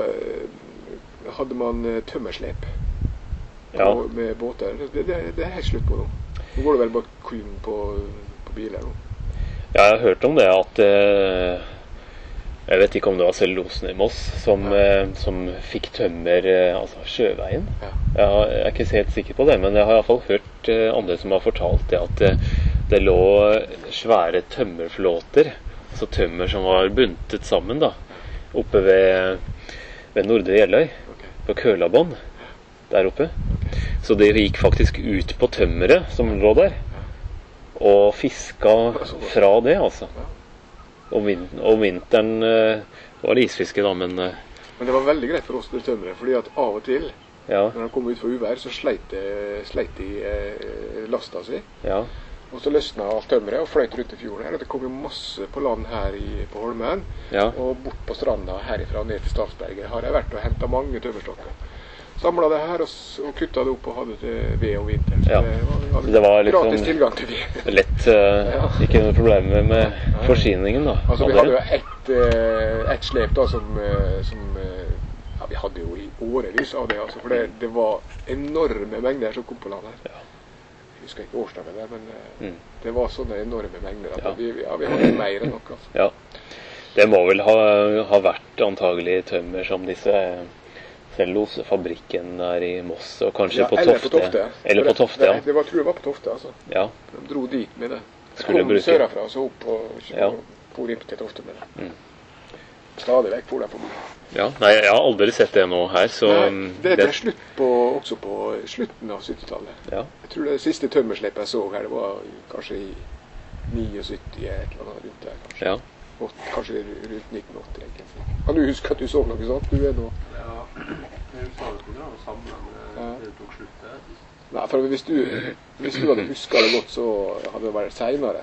eh, hadde man eh, tømmerslep Ja. på, med båter. Det, det, det er helt slutt på nå. Nå går det vel bare kun på, på biler nå. Ja, jeg har hørt om det at eh, jeg vet ikke om det var cellulosen i Moss som, eh, som fikk tømmer, eh, altså sjøveien. Ja. Ja, jeg er ikke helt sikker på det, men jeg har i hvert fall hørt eh, andre som har fortalt det at eh, det lå svære tømmerflåter, altså tømmer som var buntet sammen da, oppe ved, ved Nordre Gjelløy, Ok. på Kølabånd, der oppe. Så det gikk faktisk ut på tømmeret som lå der, og fiska fra det, altså. Om, vin om vinteren eh, var det isfiske da, men eh, Men det var veldig greit for oss det tømmeret, fordi at av og til, ja, når de kom ut for uvær, så sleit de, sleit de eh, lasta si. ja, Og så løsna alt tømmeret og fløyt rundt i fjorden her. Og det kom jo masse på land her i, på Holmen. ja, Og bort på stranda herifra og ned til Stavsberget har jeg vært og hentet mange tømmerstokker. Samlet det her og, s- og kuttet det opp og hadde til ved om vinteren. Så Ja. det var, vi hadde Det var liksom- gratis tilgang til ved. lett, eh, ikke noe problem med, med forsyningen da. Altså vi Hadde hadde jo dere? ett eh, et slep da som, eh, som eh, ja, vi hadde jo i årevis av det, altså. For det, det var enorme mengder som kom på land her. Ja. Jeg husker ikke årsdagen der, men eh, Mm. det var sånne enorme mengder. At Ja. vi, ja, vi hadde mer enn nok, altså. Ja, det må vel ha, ha vært antagelig tømmer som disse cellulosefabrikken der i Moss, og kanskje Ja, på eller Tofte. på Tofte. Eller på Det- Tofte, det, ja. det var, tror jeg var på Tofte, altså. Ja, De dro dit med det. Skulle Kom bruke- sørafra og så opp og, Ja. og for inn til Tofte med det. Mm. Stadig vekk for dem forbi. ja. Nei, jeg har aldri sett det nå her, så Nei, um, det er slutt på, også på slutten av syttitallet. ja, Jeg tror det siste tømmerslippet jeg så her, det var kanskje i syttini, et eller annet rundt der, kanskje. ja. Åt- kanskje rundt nitten åtti. egentlig. Kan du huske at du så noe sånt? Du er nå... Ja, jeg husker det kunne være samlet, men Ja. det tok slutt der. Nei, for hvis du, hvis du hadde husket det godt, så hadde det vært senere.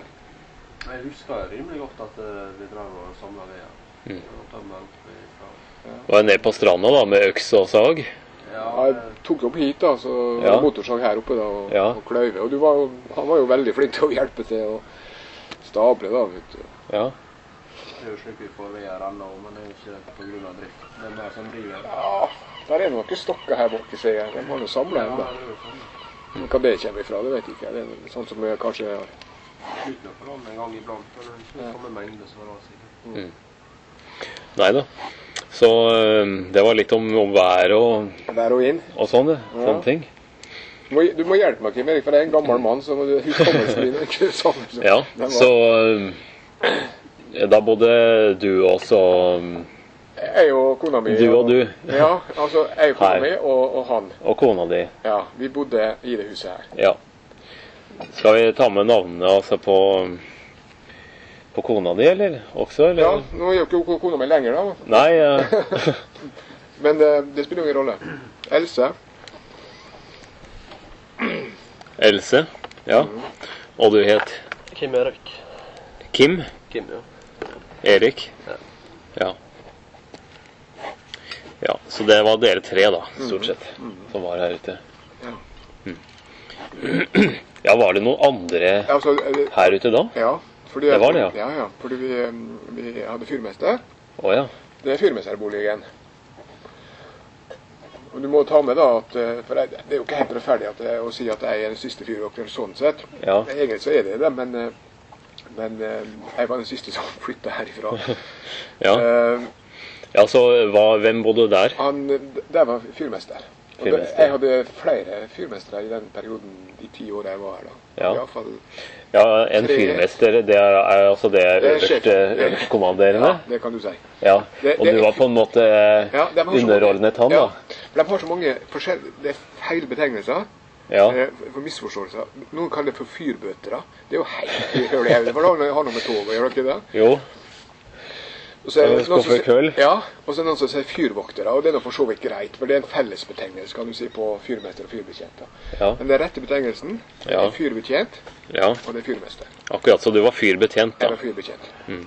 Jeg husker rimelig godt at eh, vi drev og samlet ved. Mm. Og tømmer opp ifra. Var jeg ned på stranda da, med øks og sag? Ja, Jeg eh, tok opp hit, da, så Ja. motorsag her oppe da, og, Ja. og kløyve. Og du var, jo- han var jo veldig flink til å hjelpe til å stable, da, vet du. Ja, det er jo slik vi får ved her ennå, men det er jo ikke på grunn av drift. Det er mer som driver. Ja, der er noen stokker her borte, ser jeg. De har jo samlet Ja, ennå. det er jo sånn. Men hva det kommer ifra, det vet jeg ikke. Det er sånn som jeg kanskje... Slutt med på land en gang iblant, men det er ikke samme mengde som det var sikkert. nei da. Så um, det var litt om, om vær og, Der og inn. og sånn, det. Ja. Sånne ting. Du må, du må hjelpe meg, Kim Erik, for jeg er en gammel mann, så hukommelsen din er ikke sånn. Så. Ja, Den var- så um, da bodde du også um, Jeg og kona mi... Du og du. Ja, altså jeg og kona Her. mi og, og han. og kona di. Ja, vi bodde i det huset her. Ja. Skal vi ta med navnet altså på, på kona di, eller? Også, eller? Ja, nå er jo ikke kona mi lenger da. Nei, eh, Men det, det spiller ingen rolle. Else. Else. Ja. Og du het Kim Erik. Kim? Kim, ja. Erik? Ja. Ja. Ja, så det var dere tre da, stort sett, som var her ute. Ja. Mm. Ja, var det noen andre Altså, eh, her ute da? ja. Fordi Det var det, ja. Ja, ja. Fordi vi, eh, vi hadde fyrmester. Åja, Det er fyrmesterboligen. Og du må ta med da at, for det er jo ikke helt rettferdig at, å si at jeg er den siste fyrvokter sånn sett. Ja. Egentlig så er det det, men, men jeg var den siste som flyttet herifra. Ja. Uh, ja, så hva, hvem bodde der? Han, der var fyrmester. Og det, jeg hadde flere fyrmestere i den perioden, de ti år jeg var her da. Ja. I alle fall, ja, en fyrmester, det er, er altså det øverste kommanderende? Ja, det kan du si. Ja, det, og det, du var på en måte ja, underordnet han da? Ja, for de har så mange forskjellige, det er feil betegnelser, ja. For misforståelser. Noen kaller det for fyrbøtere. Det er jo helt høylig høyde, for da har noe med tog å gjøre, ikke det? Jo. Og så er det noen som, køl. ja, og så er det noen som sier fyrvoktere, og det er noe for så vidt greit, for det er en felles betegnelse, kan du si, på fyrmester og fyrbetjent. Ja. Men den rette betegnelsen er ja. fyrbetjent, ja. og det er fyrmester. Akkurat, så du var fyrbetjent da? Jeg var fyrbetjent. Mm.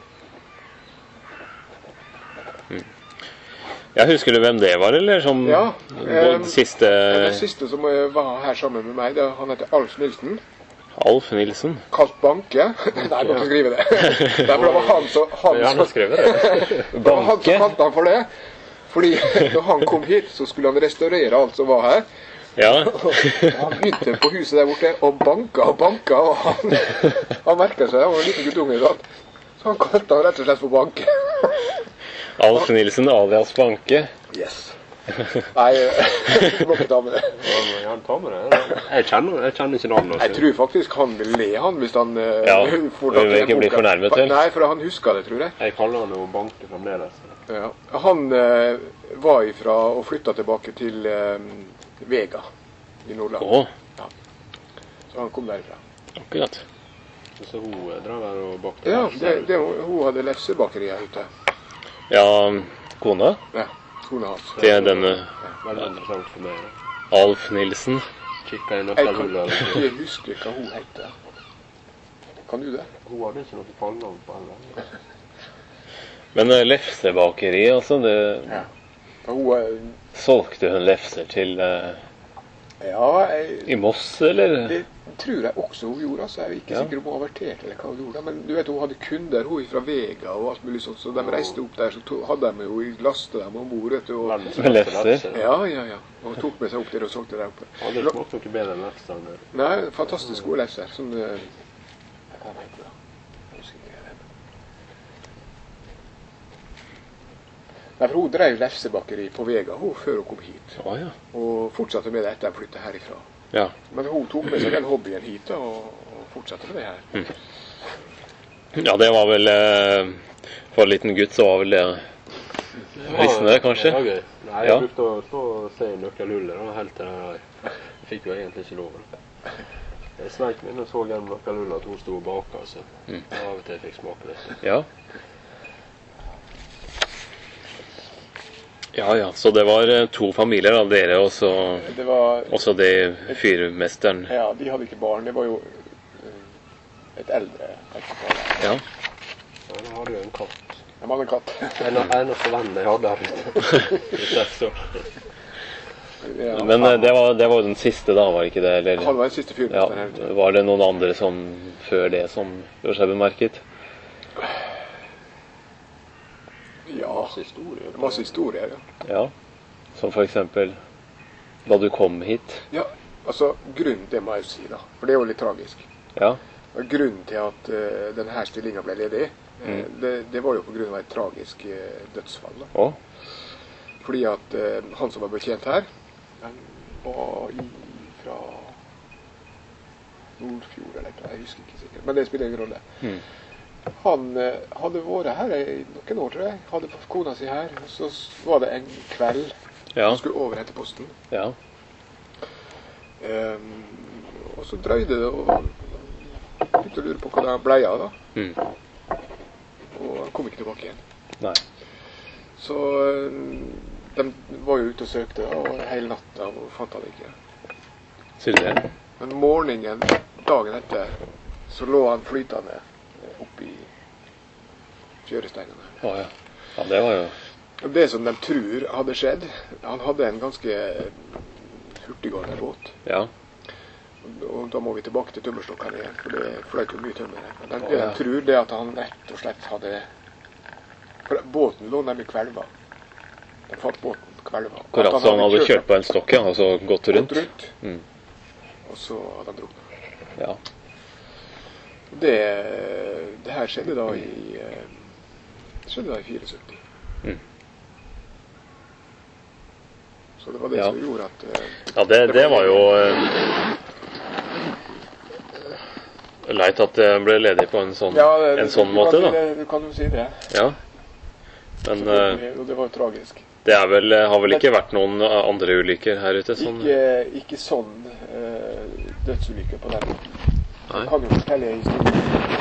Mm. Jeg husker du hvem det var, eller? Som ja, um, siste... den siste som var her sammen med meg, det, han heter Alf Nilsen. Alf Nilsen? Kalt Banke. Nei, jeg må ikke skrive det. Derfor det var han som... Han ja, han skrev det. Det var han som kalte han for det. Fordi når han kom hit, så skulle han restaurere alt som var her. Ja. Han begynte på huset der borte, og banka og banka, og han, han merket seg, han var en liten guttunge i dag. Så han kalte han rett og slett for Banke. Alf Nilsen alias Banke. Yes. Nei, du må ikke ta med det. Ja, han tar med det. Jeg kjenner, jeg kjenner ikke navnet. Jeg tror faktisk han vil le han hvis han... Ja, du vil ikke bli fornærmet til. Nei, for han husker det, tror jeg. Jeg kaller han jo Banke fremdeles. Ja. Han uh, var ifra og flyttet tilbake til um, Vega i Nordland. Åh. Ja. Så han kom derifra. Akkurat. Så hun drar der og bakte. Ja, det, det, hun hadde lefsebakeriet ute. Ja, kona? Ja. Hans. Det er denne Veldig interessant for meg. Alf Nilsen. Kikket i Jeg, kan, nøkkelhullet. jeg husker hva hun heter. Kan du det? Hun hadde ikke noe fallnavn på henne. Men uh, lefsebakeri, altså, det... Ja. Hun, uh, solgte hun lefser til... Uh, ja, jeg... I Moss, eller? Det tror jeg også hun gjorde, altså. Jeg er ikke ja. sikker om hun averterte eller hva hun gjorde. Men du vet, hun hadde kunder, hun fra Vega og alt mulig sånt, så de reiste opp der, så to, hadde de jo lastet dem ombord, vet du. Og... Med lefser? Ja, ja, ja. Og tok med seg opp der og solgte der oppe. Ja, det smakte ikke bedre enn lefsene. Nei, fantastisk gode lefser. Sånn... Uh, hva heter det? Nei, for hun drev lefsebakeri på Vega hun, før hun kom hit. Oh, ja. Og fortsatte med det etter hun flyttet herifra. Ja. Men hun tok med seg den hobbyen hit og, og fortsatte med det her. Mm. Ja, det var vel eh, for en liten gutt så var vel det fristende, kanskje? Det var gøy. Nei, jeg ja. brukte å stå og se i nøkkelhullet da, helt til det der. Jeg fikk jo egentlig ikke lov. Da. Jeg sneik meg inn og så gjennom nøkkelhullet at hun stod bak, altså. Mm. Av og til jeg fikk smake litt. Ja. Ja, ja, så det var to familier av dere, og så det var, også det fyrmesteren. Ja, de hadde ikke barn, det var jo et eldre ektepar. Ja. Ja, da hadde jo en katt. De hadde en katt. En av eneste vennen jeg hadde her ute. Ja. Men det var, det var den siste da, var ikke det? Eller? Han var den siste fyrmesteren ja. her. Var det noen andre som før det som gjorde seg bemerket? Ja, masse historier. Masse historier, ja. Ja, som for eksempel da du kom hit. Ja, altså grunnen til det må jeg jo si da, for det er jo litt tragisk. Ja. Grunnen til at uh, denne stillingen ble ledig, mm. uh, det, det var jo på grunn av et tragisk uh, dødsfall. Da. Oh. Fordi at uh, han som var betjent her, han var i, fra Nordfjord eller noe, jeg husker ikke sikkert, men det spiller ingen rolle. Mm. Han uh, hadde vært her i noen år, tror jeg. Hadde fått kona si her. Og så var det en kveld ja. han skulle over etter posten. Ja. Um, og så drøyde det og begynte å lure på hva det ble av da. Mm. Og han kom ikke tilbake igjen. Nei. Så um, de var jo ute og søkte og hele natta og fant han ikke. Sier du det? Men morgenen, dagen etter, så lå han flytende oppi fjøresteinene. Å ja. Ja, det var jo... Det som de tror hadde skjedd, han hadde en ganske hurtiggående båt. Ja. Og, og da må vi tilbake til tømmerstokkene igjen, for det fløyt jo mye tømmer. Men de, Å, det ja. de tror det at han rett og slett hadde... For båten lå nemlig kvelva. De fant båten kvelva. Akkurat så han hadde kjørt på en stokk, ja, og så gått rundt. Gått rundt. Mm. Og så hadde han druknet. Ja. Det, det her skjedde da i eh, skjedde da i syttifire. Mm. Så det var det Ja. som gjorde at eh, Ja, det, det var jo eh, leit at det ble ledig på en sånn, ja, det, en sånn du måte, kan, da. det, du kan jo si det. Ja. Men eh, Det, og det var jo tragisk. det er vel, har vel ikke vært noen andre ulykker her ute? Sånn. Ikke, ikke sånn eh, dødsulykke på den. Nei. Jeg kan jo fortelle en historie.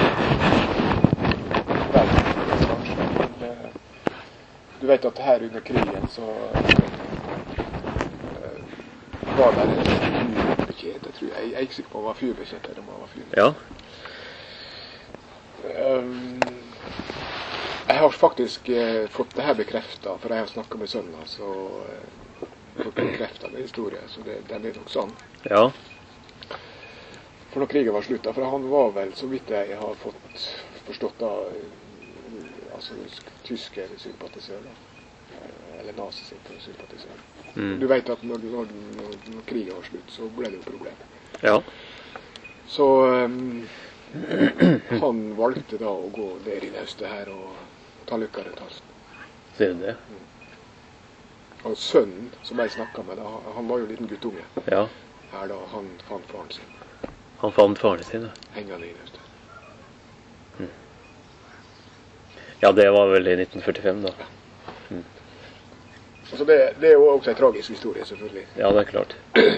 Vel, kanskje, men eh, du vet at her under krigen så eh, var det en fyrbetjent, jeg tror jeg. Jeg er ikke sikker på om han var fyrbetjent eller om han var fyrbetjent. Ja. Um, jeg har faktisk eh, fått det her bekreftet, for jeg har snakket med sønnen hans, og eh, fått bekreftet med historien, så det, den er nok sann. Ja. For når krigen var slutt, da, for han var vel, så vidt jeg har fått forstått da, eh, altså tysker sympatisør, da. Eh, eller nazisympatisør. Mm. Du vet at når, når, når, når krigen var slutt, så ble det jo problem. Ja. Så um, han valgte da å gå ned i nøstet her og ta lykka rundt halsen. Ser du det? Og sønnen som jeg snakket med, da, han var jo en liten guttunge. Ja. Her da, han fant faren sin. Han fant faren sin, ja. Hengende i nøstet. Ja, det var vel i nitten førtifem, da. Altså det, det er jo også en tragisk historie, selvfølgelig. Ja, det er klart.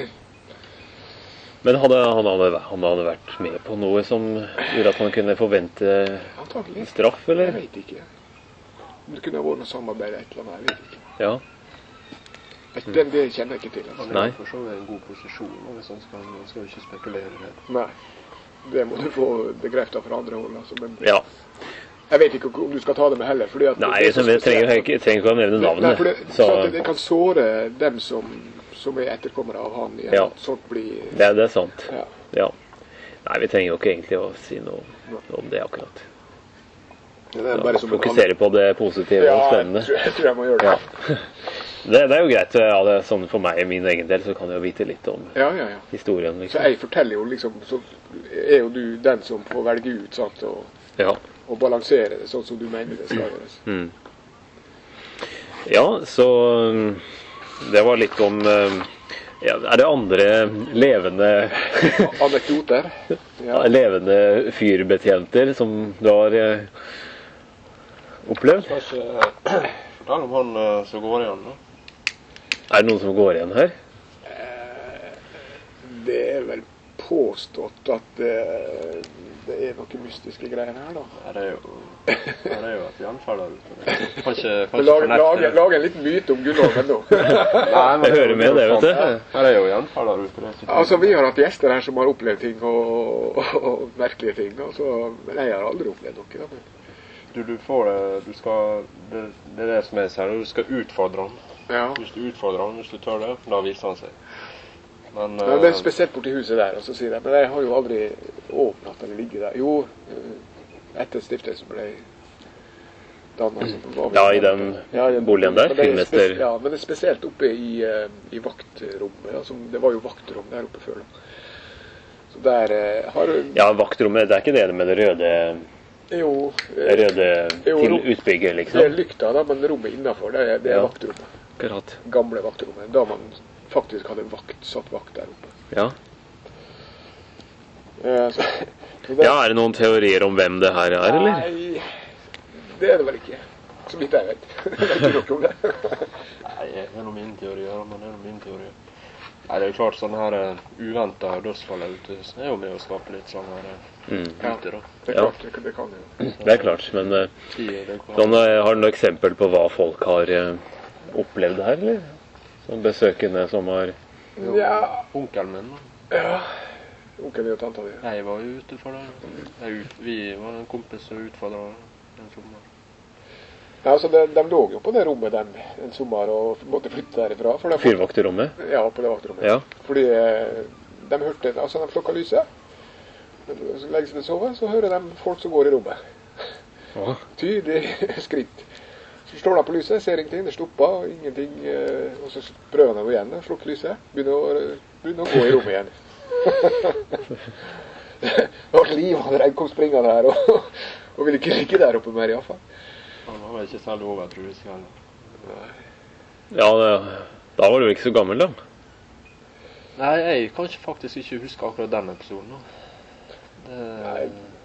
Men hadde, han, hadde, han hadde vært med på noe som gjorde at han kunne forvente Antagelig. straff, Jeg eller? vet ikke. Om det kunne ha vært noe samarbeid et eller annet, jeg vet ikke. Ja. Det, det, det kjenner jeg ikke til. Altså. Han Nei. er for så vidt en god posisjon, og hvis han skal, han skal jo ikke spekulere i det. Nei. Det må du få bekreftet fra andre hold. Altså. Men Ja. jeg vet ikke om du skal ta det med heller. Fordi at Nei, det er så jeg trenger, spesielt. jeg trenger ikke å nevne Nei, navnet. for det, Så sant, det kan såre dem som, som er etterkommere av han igjen. Ja. Sånt blir... det, det er sant. Ja. Ja. Nei, vi trenger jo ikke egentlig å si noe om det akkurat. Det er Ja, bare som en fokusere på det positive Ja, og jeg spennende. tror, jeg tror jeg må gjøre det. Ja. Det, det er jo greit. Ja, det er sånn for meg, i min egen del, så kan jeg jo vite litt om Ja, ja, ja. historien. Så Liksom. jeg forteller jo liksom, så er jo du den som får velge ut, sant, og, Ja. og balansere det sånn som du mener det skal gjøres. Mm. Ja, så um, det var litt om um, ja, er det andre levende Anekdoter. Ja. levende fyrbetjenter som du har eh, opplevd? Kanskje eh, fortell om han eh, som går igjen, da. Er det noen som går igjen her? Det er vel påstått at eh, det er noen mystiske greier her, da. Ja, det er jo, ja, det er jo et gjenfall der ute. Kan ikke, kan ikke Lage, fornekte lage, det. lage en liten myte om Gunnar ennå. Nei, men Jeg hører med det, vet du. Ja, her er jo gjenfall der ute. Det er ikke- Altså, vi har hatt gjester her som har opplevd ting og, og, og merkelige ting, altså, men jeg har aldri opplevd noe. Da, men. Du, du får det, du skal, det, det er det som jeg sier, du skal utfordre han. Ja. Hvis du utfordrer han, hvis du tør det, da viser han seg. Men, Ja, det er eh, spesielt borti huset der, og så sier de, men jeg har jo aldri åpnet eller ligget der. Jo, eh, etter stiftelsen ble dannet. så var vi- Ja, i den Ja, i den boligen der, men det er filmester. spes- Ja, men det er spesielt oppe i, eh, i vaktrommet. Altså, det var jo vaktrom der oppe før. Da. Så der eh, har Ja, vaktrommet, det er ikke det med det røde, jo, eh, røde Jo, til rom- utbygger, det er liksom? lykta, da, men rommet innenfor, det er, det er Ja. vaktrommet. Akkurat. Gamle vaktrommet, da man faktisk hadde vakt, satt vakt der oppe. Ja. Eh, så, så det- Ja, er det noen teorier om hvem det her er, eller? Nei, det er det vel ikke. Så vidt jeg vet. Jeg vet ikke noe om det. Nei, det er noe min teori, ja, men det er noe min teori. Nei, det er jo klart, sånne her uh, uventet dødsfall er ute, så det er jo med å skape litt sånn her uh, Mm. ute, da. Det er Ja. klart, det, det kan jo. Det er klart, men eh, I, det kan, sånn, eh, har du noe eksempel på hva folk har eh, opplevd her, eller? Sånn besøkende som har... Ja, onkelen min, da. ja. Onkel og tanta di. Jeg var jo ute for det. Jeg, ut- vi var en kompis som utfordret en sommer. Ja, altså, de, de lå jo på det rommet dem en sommer og måtte flytte derifra. For de, Fyrvakterrommet? Ja, på det vaktrommet. Ja. Fordi eh, de hørte, altså de slukket lyset. Men så legger seg til å sove, så hører de folk som går i rommet. Ja. Tydelig skritt. Så slår han på lyset, ser ingenting, det stopper, og ingenting, eh, og så prøver han å gå igjen, og slukker lyset, begynner å, begynner å gå i rommet igjen. Det var liv, han kom springende her, og, og ville ikke ligge der oppe mer i hvert fall. Han var vel ikke selv overtroisk heller. Ja, det, da var du ikke så gammel da. Nei, jeg kan ikke faktisk ikke huske akkurat den episoden nå. Det... Nei.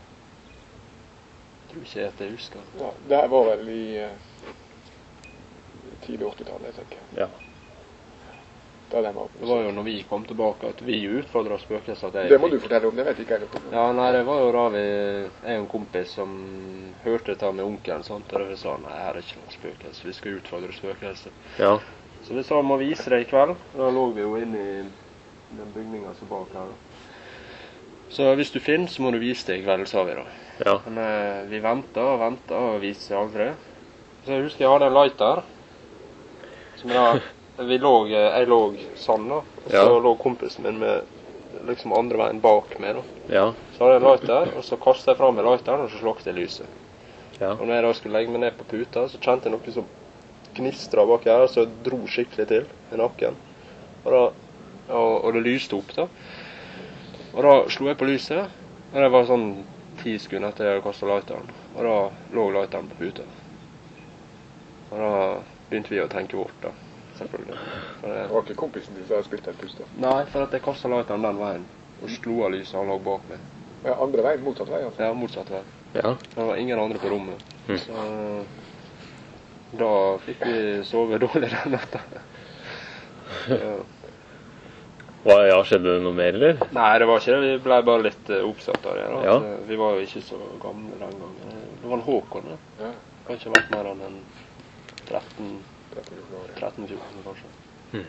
Jeg tror ikke at jeg husker. Ja, det her var vel i uh, tidlig åttitallet, tenker jeg. Ja. Da den var Det var jo når vi kom tilbake at vi utfordret spøkelser. At jeg... Det må du fortelle om, det vet ikke jeg noe om. Ja, nei, det var jo da vi, jeg og en kompis som hørte det med onkelen, sant? Og vi sa, nei, her er ikke noe spøkelse, vi skal utfordre spøkelser. Ja. Så vi sa, må vise det i kveld. Da lå vi jo inne i den bygningen som bak her da. Så hvis du finner, så må du vise det i kveld, sa vi da. Ja. Men eh, vi ventet og ventet og viste seg aldri. Så jeg husker jeg hadde en lighter. Som da, vi lå, jeg lå sånn da. Og så Ja. lå kompisen min med liksom andre veien bak meg da. Ja. Så hadde jeg en lighter, og så kastet jeg frem med lighteren, og så slukte jeg lyset. Ja. Og når jeg da skulle legge meg ned på puta, så kjente jeg noe som knistret bak her, og så dro skikkelig til i nakken. Og, da, og, og det lyste opp da. Og da slo jeg på lyset, og det var sånn ti sekunder etter jeg hadde kastet lighteren. Og da lå lighteren på puta. Og da begynte vi å tenke bort da, selvfølgelig. For det, Det var ikke kompisen din som hadde spilt en pust da. nei, for at jeg kastet lighteren den veien, og slo av lyset, han lå bak meg. Ja, andre veien, motsatt vei, altså. Ja, motsatt vei. Ja. Det var ingen andre på rommet. Mm. Så da fikk vi sove dårlig den natta. Ja. Hva, ja, skjedde det noe mer, eller? Nei, det var ikke det. Vi ble bare litt uh, oppsatt av det. Da. Ja. At, uh, vi var jo ikke så gamle den gangen. Det var en Håkon, ja. Ja, Kan ikke ha vært mer enn en tretten tretten fjorten kanskje. Mm.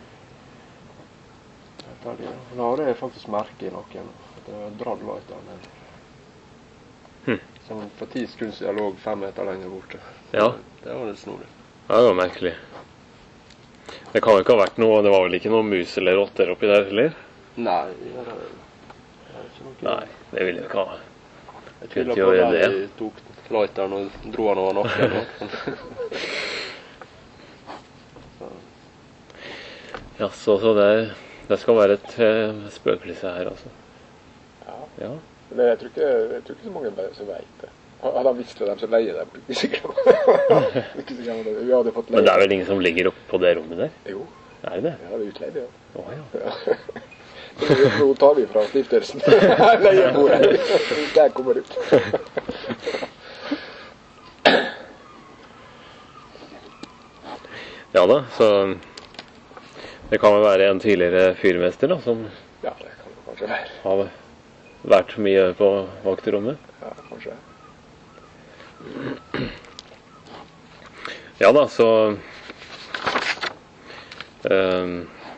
Da hadde jeg faktisk merke i nakken. At jeg hadde dratt lighteren ned. Hm. Som for ti sekunder siden lå fem meter lenger borte. Ja. Det var litt snodig. Ja, det var merkelig. Det kan jo ikke ha vært noe, det var vel ikke noe mus eller rotter oppi der, eller? Nei, det er, det er ikke noe. Nei, det ville jeg ikke ha. Jeg Kunne tviler ikke på gjøre at det. de tok lighteren og dro han over nakken. Ja, så, så det, det skal være et eh, spøkelse her, altså. Ja. Ja. Men jeg tror ikke, jeg tror ikke så mange som vet det. Hadde han visst det, dem som leier dem, ikke sikkert. Ikke sikkert om det. Vi hadde fått leie. Men det er vel ingen som ligger oppe på det rommet der? Jo, Er det det? jeg hadde utleid, ja. Å ja. Ja. Så nå tar vi fra stiftelsen. Leier bordet. Der kommer ut. Ja da, så det kan vel være en tidligere fyrmester da, som Ja, det kan det kanskje være. har vært mye på vakterommet. Ja, kanskje. Ja da, så ehm,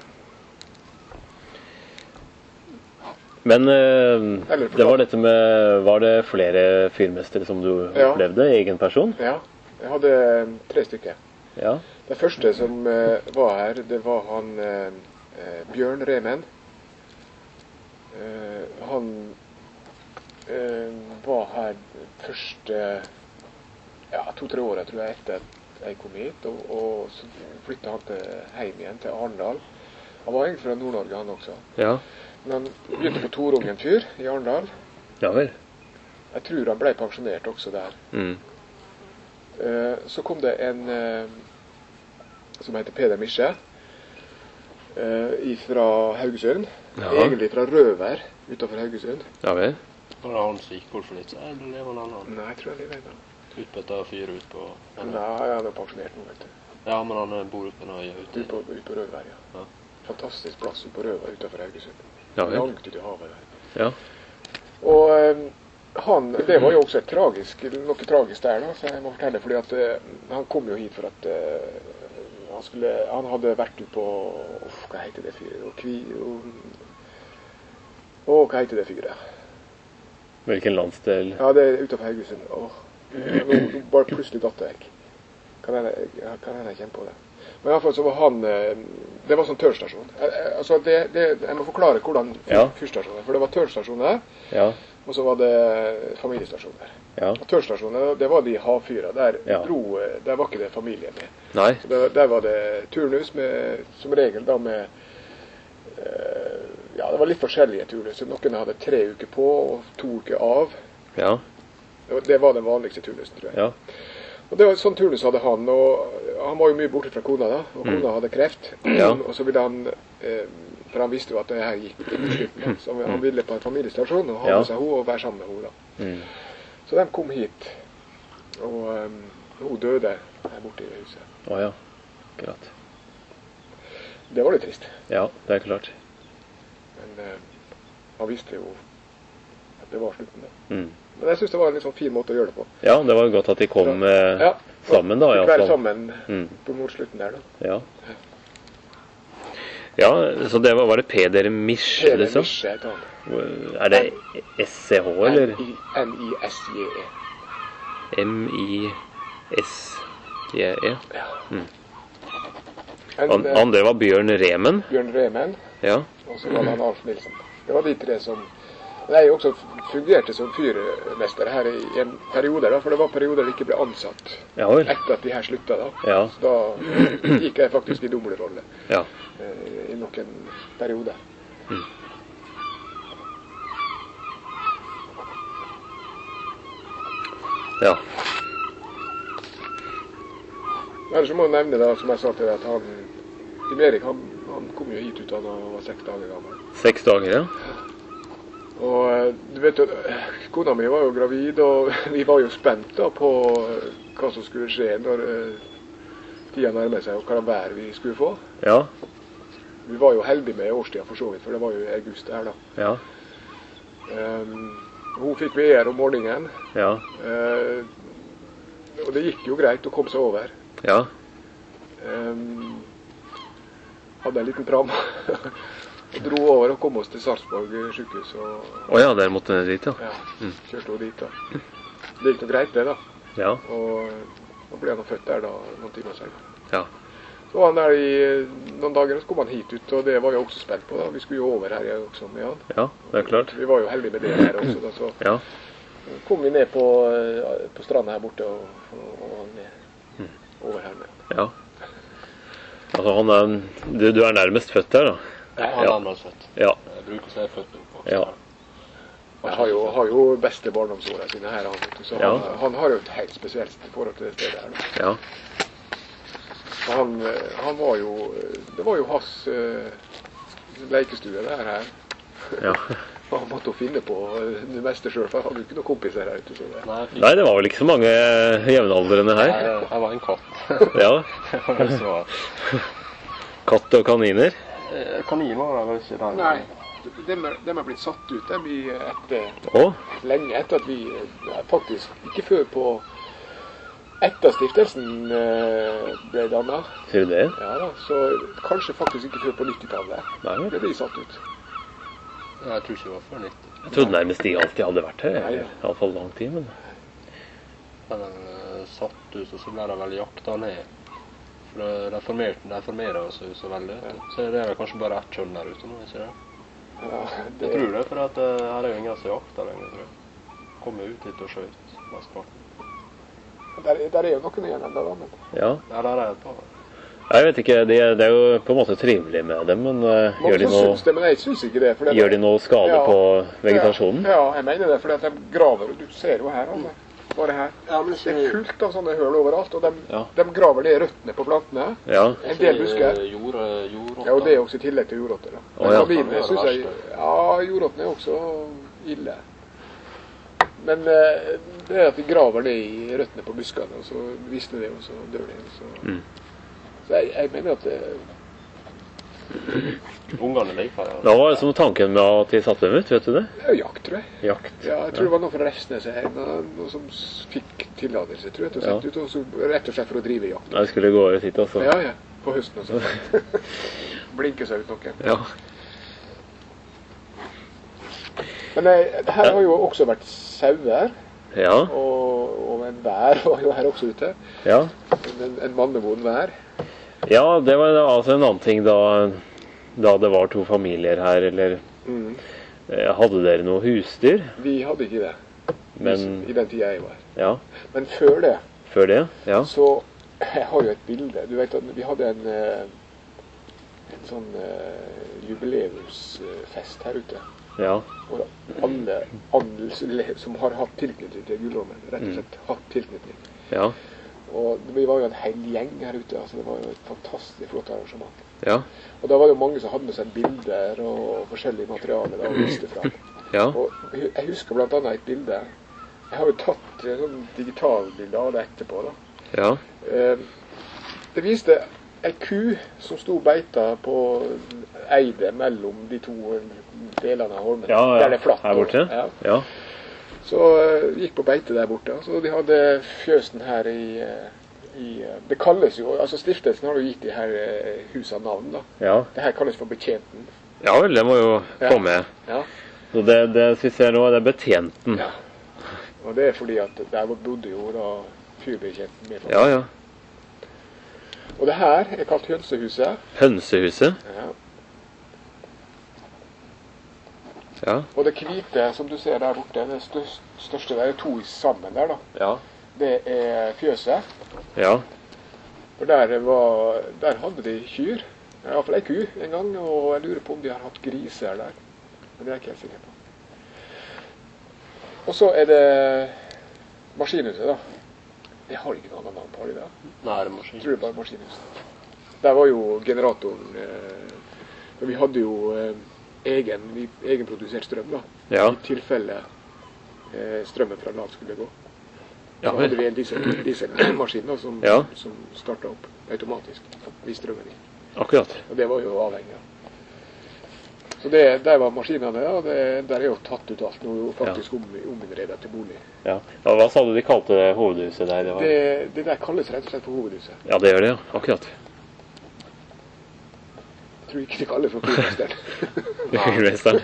Men eh, det var dette med, var det flere fyrmestere som du Ja. opplevde, egen person? Ja, jeg hadde eh, tre stykker. Ja. Den første som eh, var her, det var han eh, eh, Bjørn Remen. Eh, han eh, var her første ja, to-tre året, tror jeg, etter at jeg kom hit. Og, og så flyttet han til, hjem igjen til Arendal. Han var egentlig fra Nord-Norge, han også. Ja. Men han begynte på Torungen fyr i Arendal. Ja vel. Jeg tror han ble pensjonert også der. Mm. Eh, så kom det en eh, som heter Peder Misje, eh, fra Haugesund. Ja. Egentlig fra Røver, utenfor Haugesund. Ja vel. Og da han som gikk bort for litt, så er det lever han annen. Nei, jeg tror han lever ennå. Ut på et fyr ut på... Nei, han er pensjonert nå, vet du. Ja, men han bor oppe nå ute. Ut på, ut på Røver, ja. Ja. Fantastisk plass ut på Røver, utenfor Haugesund. Ja vel. Langt ut i havet der. Ja. Og eh, han, det var jo også et tragisk, noe tragisk der da, så jeg må fortelle, fordi at eh, han kom jo hit for at eh, han skulle, han hadde vært ut på, uff, hva heter det fyret, og kvi, og, å, hva heter det fyret? Hvilken landsdel? Ja, det er utenfor Haugesund, åh, nå, nå bare plutselig datt det vekk. Kan jeg, kan jeg kjenne på det? Men i hvert fall så var han, eh, det var sånn tørstasjon. Eh, eh, altså det, det, jeg må forklare hvordan Ja. fyrstasjonen er, for det var tørstasjon der. Ja. Og så var det familiestasjon der. Ja. Og tørrstasjonen, det var de havfyra. Der, Ja. dro, der var ikke det familie med. Nei. Så der, der var det turnus med, som regel da med eh, ja, det var litt forskjellige turnus. Noen hadde tre uker på og to uker av. Ja. Det var, det var den vanligste turnusen, tror jeg. Ja. Og det var sånn turnus hadde han, og han var jo mye borte fra kona da, og kona Mm. hadde kreft. Ja. Og så ville han, eh, for han visste jo at det her gikk til slutten, da. Så han ville på en familiestasjon og ha Ja. med seg henne og være sammen med henne da. Mm. Så de kom hit, og um, hun døde her borte i huset. Å ja. Akkurat. Det var litt trist, Ja, det er klart. men eh, han visste jo at det var slutten da. Mm. Men jeg synes det var en litt sånn fin måte å gjøre det på. Ja, det var godt at de kom eh, Ja, sammen da, i fikk hvert være fall. sammen Mm. på mot slutten der da. Ja. Ja, så det var, var det Peder Misch, Hele liksom? Misje heter han. Er det S C H, eller? N I S J E. M I S J E? Ja. Mm. En, An eh, andre var Bjørn Remen. Bjørn Remen, Ja. og så var det han Alf Nilsen. Det var de tre som jeg også fungerte som fyrmester her i en periode, da, for det var perioder det ikke ble ansatt Ja vel. etter at de her slutta. Da. Ja. Så da gikk jeg faktisk i domlerrolle Ja. eh, i noen perioder. Mm. Ja. Ellers så må jeg nevne, da, som jeg sa til deg, at han Tim Erik han, han kom jo hit ut da han var seks dager gammel. Seks dager, ja. Og eh, du vet jo, kona mi var jo gravid, og vi var jo spent da på eh, hva som skulle skje når eh, tida nærmet seg, og hva vær vi skulle få. Ja. Vi var jo heldige med årstida for så vidt, for det var jo i august her da. Ja. Um, hun fikk vær om morgenen, Ja. eh, og det gikk jo greit å komme seg over. Ja. Um, hadde en liten pram, og dro over og kom oss til Sarpsborg sykehus, og Å ja, der måtte dere dit, ja. ja, Mm. kjørte hun dit da. Det gikk noe greit det da, Ja. og da ble han født der da, noen timer senere. Ja. Så var han der i noen dager, og så kom han hit ut, og det var jeg også spent på da. Vi skulle jo over her jeg også med han. Ja, det er klart. Vi var jo heldige med det her også da, så Ja. kom vi ned på, på stranden her borte, og, og, og han ned over her med han. Ja. Altså, han er, du, du er nærmest født der, da. Ja, han er nærmest født. Ja. Jeg bruker å si født opp. Ja. Han har jo, har jo beste barndomsårene sine her, han, vet du, så Ja. han, han har jo et helt spesielt forhold til det stedet her da. Ja. Og Han, eh, han var jo, det var jo hans uh, lekestue der her. Ja. Han måtte jo finne på eh, det meste selv, for han hadde jo ikke noen kompiser her ute. Så det. Nei, jeg, Nei, det var vel ikke så mange jevnaldrende her. jeg, jeg var en katt. Ja. så, Katt og kaniner. eh, kanin var det vel ikke der? Nei, dem er, dem er blitt satt ut dem i etter, Å, lenge etter at vi, eh, faktisk, ikke før på, etter stiftelsen eh, ble dannet. sier du det? Ja da, så kanskje faktisk ikke før på nittitallet. Nei vel. Det ble satt ut. Jeg tror ikke det var før nitti. Jeg trodde nærmest de alltid hadde vært her. Nei, ja. I hvert fall lang tid, men... Men den eh, satt ut, og så ble det vel jakta ned. For det, de formerte, de formerer seg jo så veldig. vet du. Så det er vel kanskje bare ett kjønn der ute nå, ikke det? Ja, Jeg tror det, for at eh, her er jo ingen som jakter lenger, tror jeg. Kommer ut hit og skjøt mesteparten. Der, der er jo noen igjen enda da, men Ja. Ja, der er et par. Jeg vet ikke, det, det er jo på en måte trivelig med dem, men uh, gjør, de mange noe, syns det, men jeg syns ikke det. For det gjør de noe skade Ja. på vegetasjonen? Ja, ja, jeg mener det, for de graver, og du ser jo her, altså. Bare her. Ja, men Det er fullt av sånne høl overalt, og de, Ja. de graver ned røttene på plantene. Ja. En del busker. Jord, jordrotter. Ja, og det er også i tillegg til jordrotter. da. Å, ja. Kabinene synes jeg, ja, jordrottene er også ille. Men eh, det er at de graver ned i røttene på buskene, og så visner det, og så dør de. og Så, Mm. så jeg, jeg mener at det, Ungene liker det. Hva var det som var tanken med at de satte dem ut, vet du det? det er jo jakt, tror jeg. Jakt. Ja, jeg tror det var noe fra Refsnes her, noe, noe som s- fikk tillatelse, tror jeg, til å Ja. sette ut, og så rett og slett for å drive jakt. Jeg skulle gå over hit, altså. Ja, ja, på høsten og sånn. Blinke seg ut noe. Ja. Men eh, her har jo også vært sauer, Ja. og, og en vær var jo her også ute. Ja. En, en mannevond vær. Ja, det var da altså en annen ting da, da det var to familier her, eller Mm. Eh, Hadde dere noe husdyr? Vi hadde ikke det. Men, I den tida jeg var. ja, Men før det, før det, ja. så jeg har jo et bilde. Du vet at vi hadde en, eh, en sånn eh, jubileumsfest her ute. Ja, Og alle, alle som har hatt tilknytning til Gullormen, rett og slett hatt tilknytning. ja, Og vi var jo en hel gjeng her ute, altså det var jo et fantastisk flott arrangement. ja, Og da var det jo mange som hadde med seg bilder og forskjellig materiale da, og viste fram. ja, Og jeg husker blant annet et bilde. Jeg har jo tatt et sånn digitalbilde av det etterpå da. ja, Eh, Det viste ei ku som sto og beita på eidet mellom de to delene av holmen. ja, Der det er flatt. her borte, Ja. ja, Så uh, gikk på beite der borte. Så de hadde fjøsen her i, uh, i uh, Det kalles jo, altså stiftelsen har jo gitt de her uh, husene navn da. ja. Det her kalles for Betjenten. Ja vel, det må jo Ja. komme. Ja. Så det, det vi ser nå, det er betjenten. Ja. Og det er fordi at der bodde jo da fyrbetjenten med. Ja, ja. Og det her er kalt Hønsehuset. Hønsehuset. Ja. Ja, Og det hvite som du ser der borte, det største, største der er to sammen der da. ja, Det er fjøset. ja, For der, var, der hadde de kyr. I hvert fall ei ku en gang, og jeg lurer på om de har hatt griser der. Men det er jeg ikke helt sikker på. Og så er det maskinhuset da. Jeg har ikke noe annet navn på det da. Nei, det er maskin. Jeg tror det er bare maskinhuset. Der var jo generatoren, eh, for vi hadde jo eh, egen, egenprodusert strøm da. ja, I tilfelle eh, strømmen fra land skulle gå. ja, Så hadde vel. vi en diesel, dieselmaskin da, som, Ja. som startet opp automatisk, hvis strømmen gikk. Akkurat. Og det var jo avhengig av. Så det, der var maskinene, ja, det, der er jo tatt ut alt, nå er jo faktisk om, ominnredet til bolig. Ja. Ja, hva sa du de kalte det hovedhuset der? Det var... Det, det der kalles rett og slett for hovedhuset. Ja, det gjør det, ja. Akkurat. Jeg tror ikke det kalles for fyrmesteren. Fyrmesteren.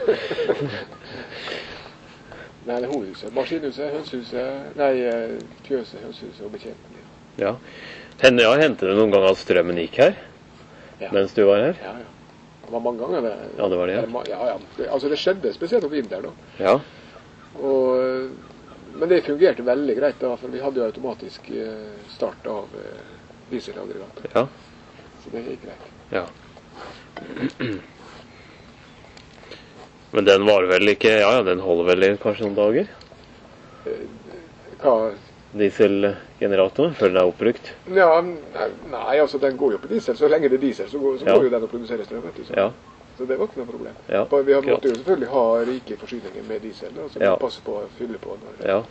Nei, det er hovedhuset. Maskinhuset, hønsehuset, nei, eh, fjøset, hønsehuset og betjenten. Ja. Hende, ja, hendte det noen ganger at strømmen gikk her? Ja. Mens du var her? Ja, ja. Det var mange ganger det. Ja, det var det, ja. Eller ma- Ja, ja. Det, altså det skjedde spesielt om vinteren da. Ja. Og, men det fungerte veldig greit da, for vi hadde jo automatisk eh, start av eh, dieselaggregat. Ja. Så det gikk greit. Ja. Men den var vel ikke... Ja, ja, den holder vel i kanskje noen dager? Hva? Dieselgeneratoren, før den er oppbrukt? Ja, nei, altså den går jo på diesel. Så lenge det er diesel, så går, så Ja. går jo den å produsere strøm, vet du. Så, Ja. så det var ikke noe problem. Ja, Bare vi har- akkurat. måtte jo selvfølgelig ha rike forsyninger med diesel, da, så vi Ja. passer på å fylle på. Når, Ja.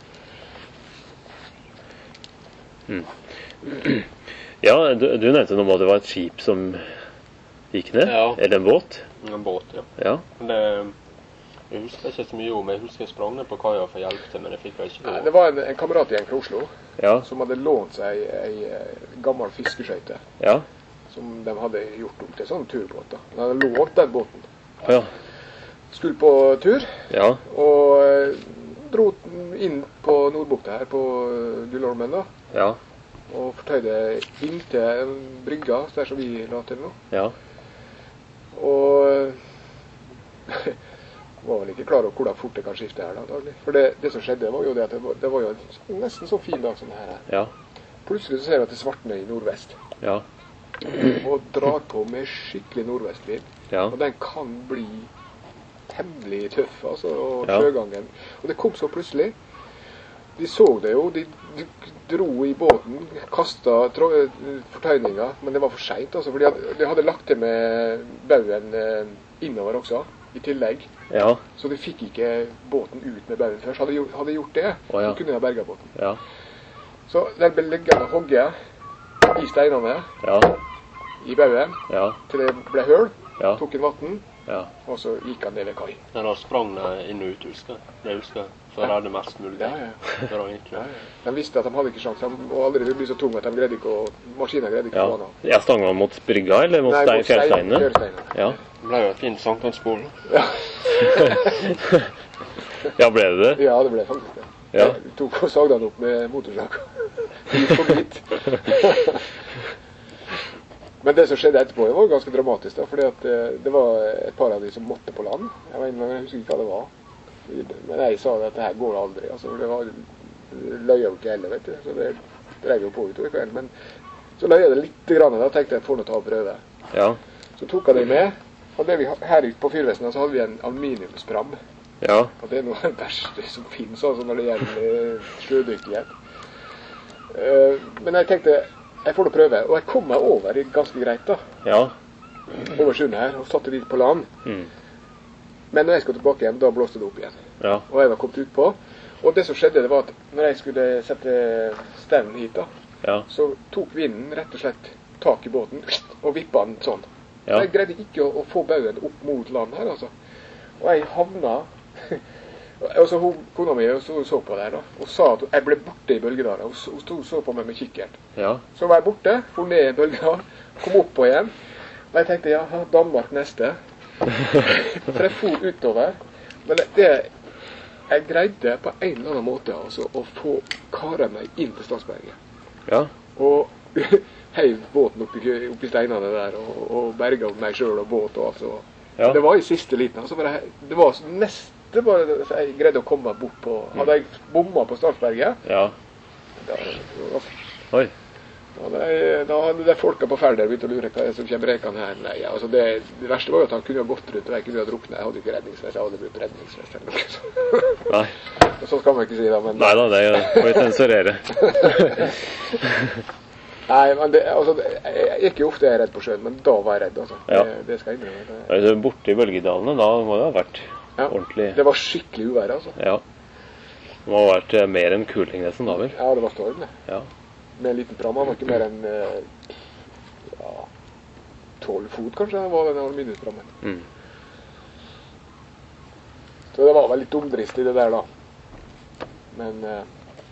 Mm. Ja, du, du nevnte noe om at det var et skip som gikk ned? Ja. Eller en båt? En båt, ja. Ja. Men det, jeg husker ikke så mye om. Jeg husker jeg sprang ned på kaia for hjelp til, men jeg fikk vel ikke Nei, lov. det var en, en kameratgjeng fra Oslo Ja. som hadde lånt seg ei, ei gammel fiskeskøyte Ja. som de hadde gjort om til sånn turbåt. Da. De hadde lånt den båten. Å ja. Skulle på tur, Ja. og eh, dro den inn på Nordbukta her på eh, Gullormen da. Ja. Og fortøyde inntil en brygga, der som vi la til nå. Ja. Og var vel ikke klar over hvordan fort det kan skifte her da, daglig. For det, det som skjedde var jo det at det var, det var jo en nesten så fin dag som det her. Ja. Plutselig så ser jeg at det svartner i nordvest. Ja. Og drar på med skikkelig nordvestvind. Ja. Og den kan bli temmelig tøff, altså, og Ja. sjøgangen. Og det kom så plutselig. De så det jo, de, de dro i båten, kastet trå- fortøyninga, men det var for sent, altså, for de hadde, de hadde lagt til med bauen eh, innover også, i tillegg. Ja. Så de fikk ikke båten ut med bauen først. Hadde de gjort, hadde de gjort det, Å, ja. så kunne de ha berget båten. Ja. Så den ble liggende og hogget i steinene, Ja. i bauen, Ja. til det ble høl, Ja. tok en vatten, Ja. og så gikk han ned ved kai. Men da sprang det inn og ut, husker jeg. Det husker jeg. For å redde mest mulig. Ja, ja. Det var egentlig. Ja, ja. De visste at de hadde ikke sjans, de- og aldri ville bli så tung at de greide ikke å, maskinen greide ikke Ja. å få den av. Ja, stanga han mot brygga, eller mot Nei, stein, mot stein- fjellsteinene? fjellsteinene. Ja. Det ble jo et fint sankthansbål. Ja. Ja, ble det det? Ja, det ble faktisk det. Ja. Jeg tok og sagde han opp med motorsag. Litt for bit. Men det som skjedde etterpå, det var ganske dramatisk, da, fordi at eh, det var et par av de som måtte på land. Jeg, vet, jeg husker ikke hva det var. Men jeg sa at det her går aldri. Altså, det var løy jo ikke heller, vet du. Så det drev jo på utover kvelden. Men så løy jeg det litt grann, da tenkte jeg, får nå ta og prøve. Ja. Så tok jeg det med. Og det vi, her ute på Fyrvesenet så hadde vi en aluminiumspram. Ja. Og det er noe av det verste som finnes, altså, når det gjelder sjødyktighet. Uh, men jeg tenkte, jeg får da prøve. Og jeg kom meg over ganske greit, da. Ja. Over sundet her, og satte dit på land. Mm. Men når jeg skulle tilbake hjem, da blåste det opp igjen. Ja. Og jeg var kommet ut på. Og det som skjedde, det var at når jeg skulle sette stevnen hit, da, Ja. så tok vinden rett og slett tak i båten og vippet den sånn. Ja. Jeg greide ikke å, å få baugen opp mot land her, altså. Og jeg havna og så hun, kona mi så, så på der da, og sa at jeg ble borte i bølgedalen. Hun, hun stod så på meg med kikkert. Ja. Så var jeg borte, for ned i bølgedalen, kom opp på igjen. Og jeg tenkte, ja, Danmark neste. For jeg for utover. Men det, det jeg greide på en eller annen måte altså, å få karet meg inn til Stadsberget. Ja. Og heiv båten oppi, oppi steinene der, og, og berget meg selv og båt og alt. Så. Ja. Det var i siste liten. Altså, bare, det var nest, det var, så jeg greide å komme meg bort på. Hadde jeg bommet på Stadsberget, ja. da, da, Oi. Da, da hadde de folka på Færder begynt å lure hva som kommer rekene her. Nei, altså det, det verste var jo at han kunne ha gått rundt, og jeg kunne ha druknet. Jeg hadde ikke redningsvest, jeg hadde brukt redningsvest eller noe sånt. Nei. Så skal man ikke si da, men... Neida, det må vi sensurere. Nei, men det, altså, det, jeg ikke ofte er redd på sjøen, men da var jeg redd, altså. Ja. Det, det skal jeg innrømme. Altså, borte i bølgedalene, da må det ha vært ja. ordentlig... Det var skikkelig uvær, altså. Ja. Det må ha vært mer enn Kulingnessen da, vel? Ja, det var storm, det. Ja. Med en liten pram, han var ikke mer enn ja, tolv fot kanskje, var den aluminiumsprammen. Mm. Så det var vel litt omdristig det der da. Men uh,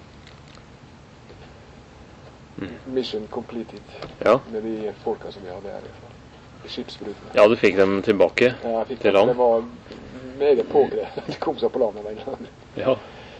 mm. mission completed ja. Med de folka som vi hadde her i skipsbrutene. Ja, du fikk dem tilbake ja, jeg fikk til land? Det var meget pågrevet at de kom seg på landet. Ja.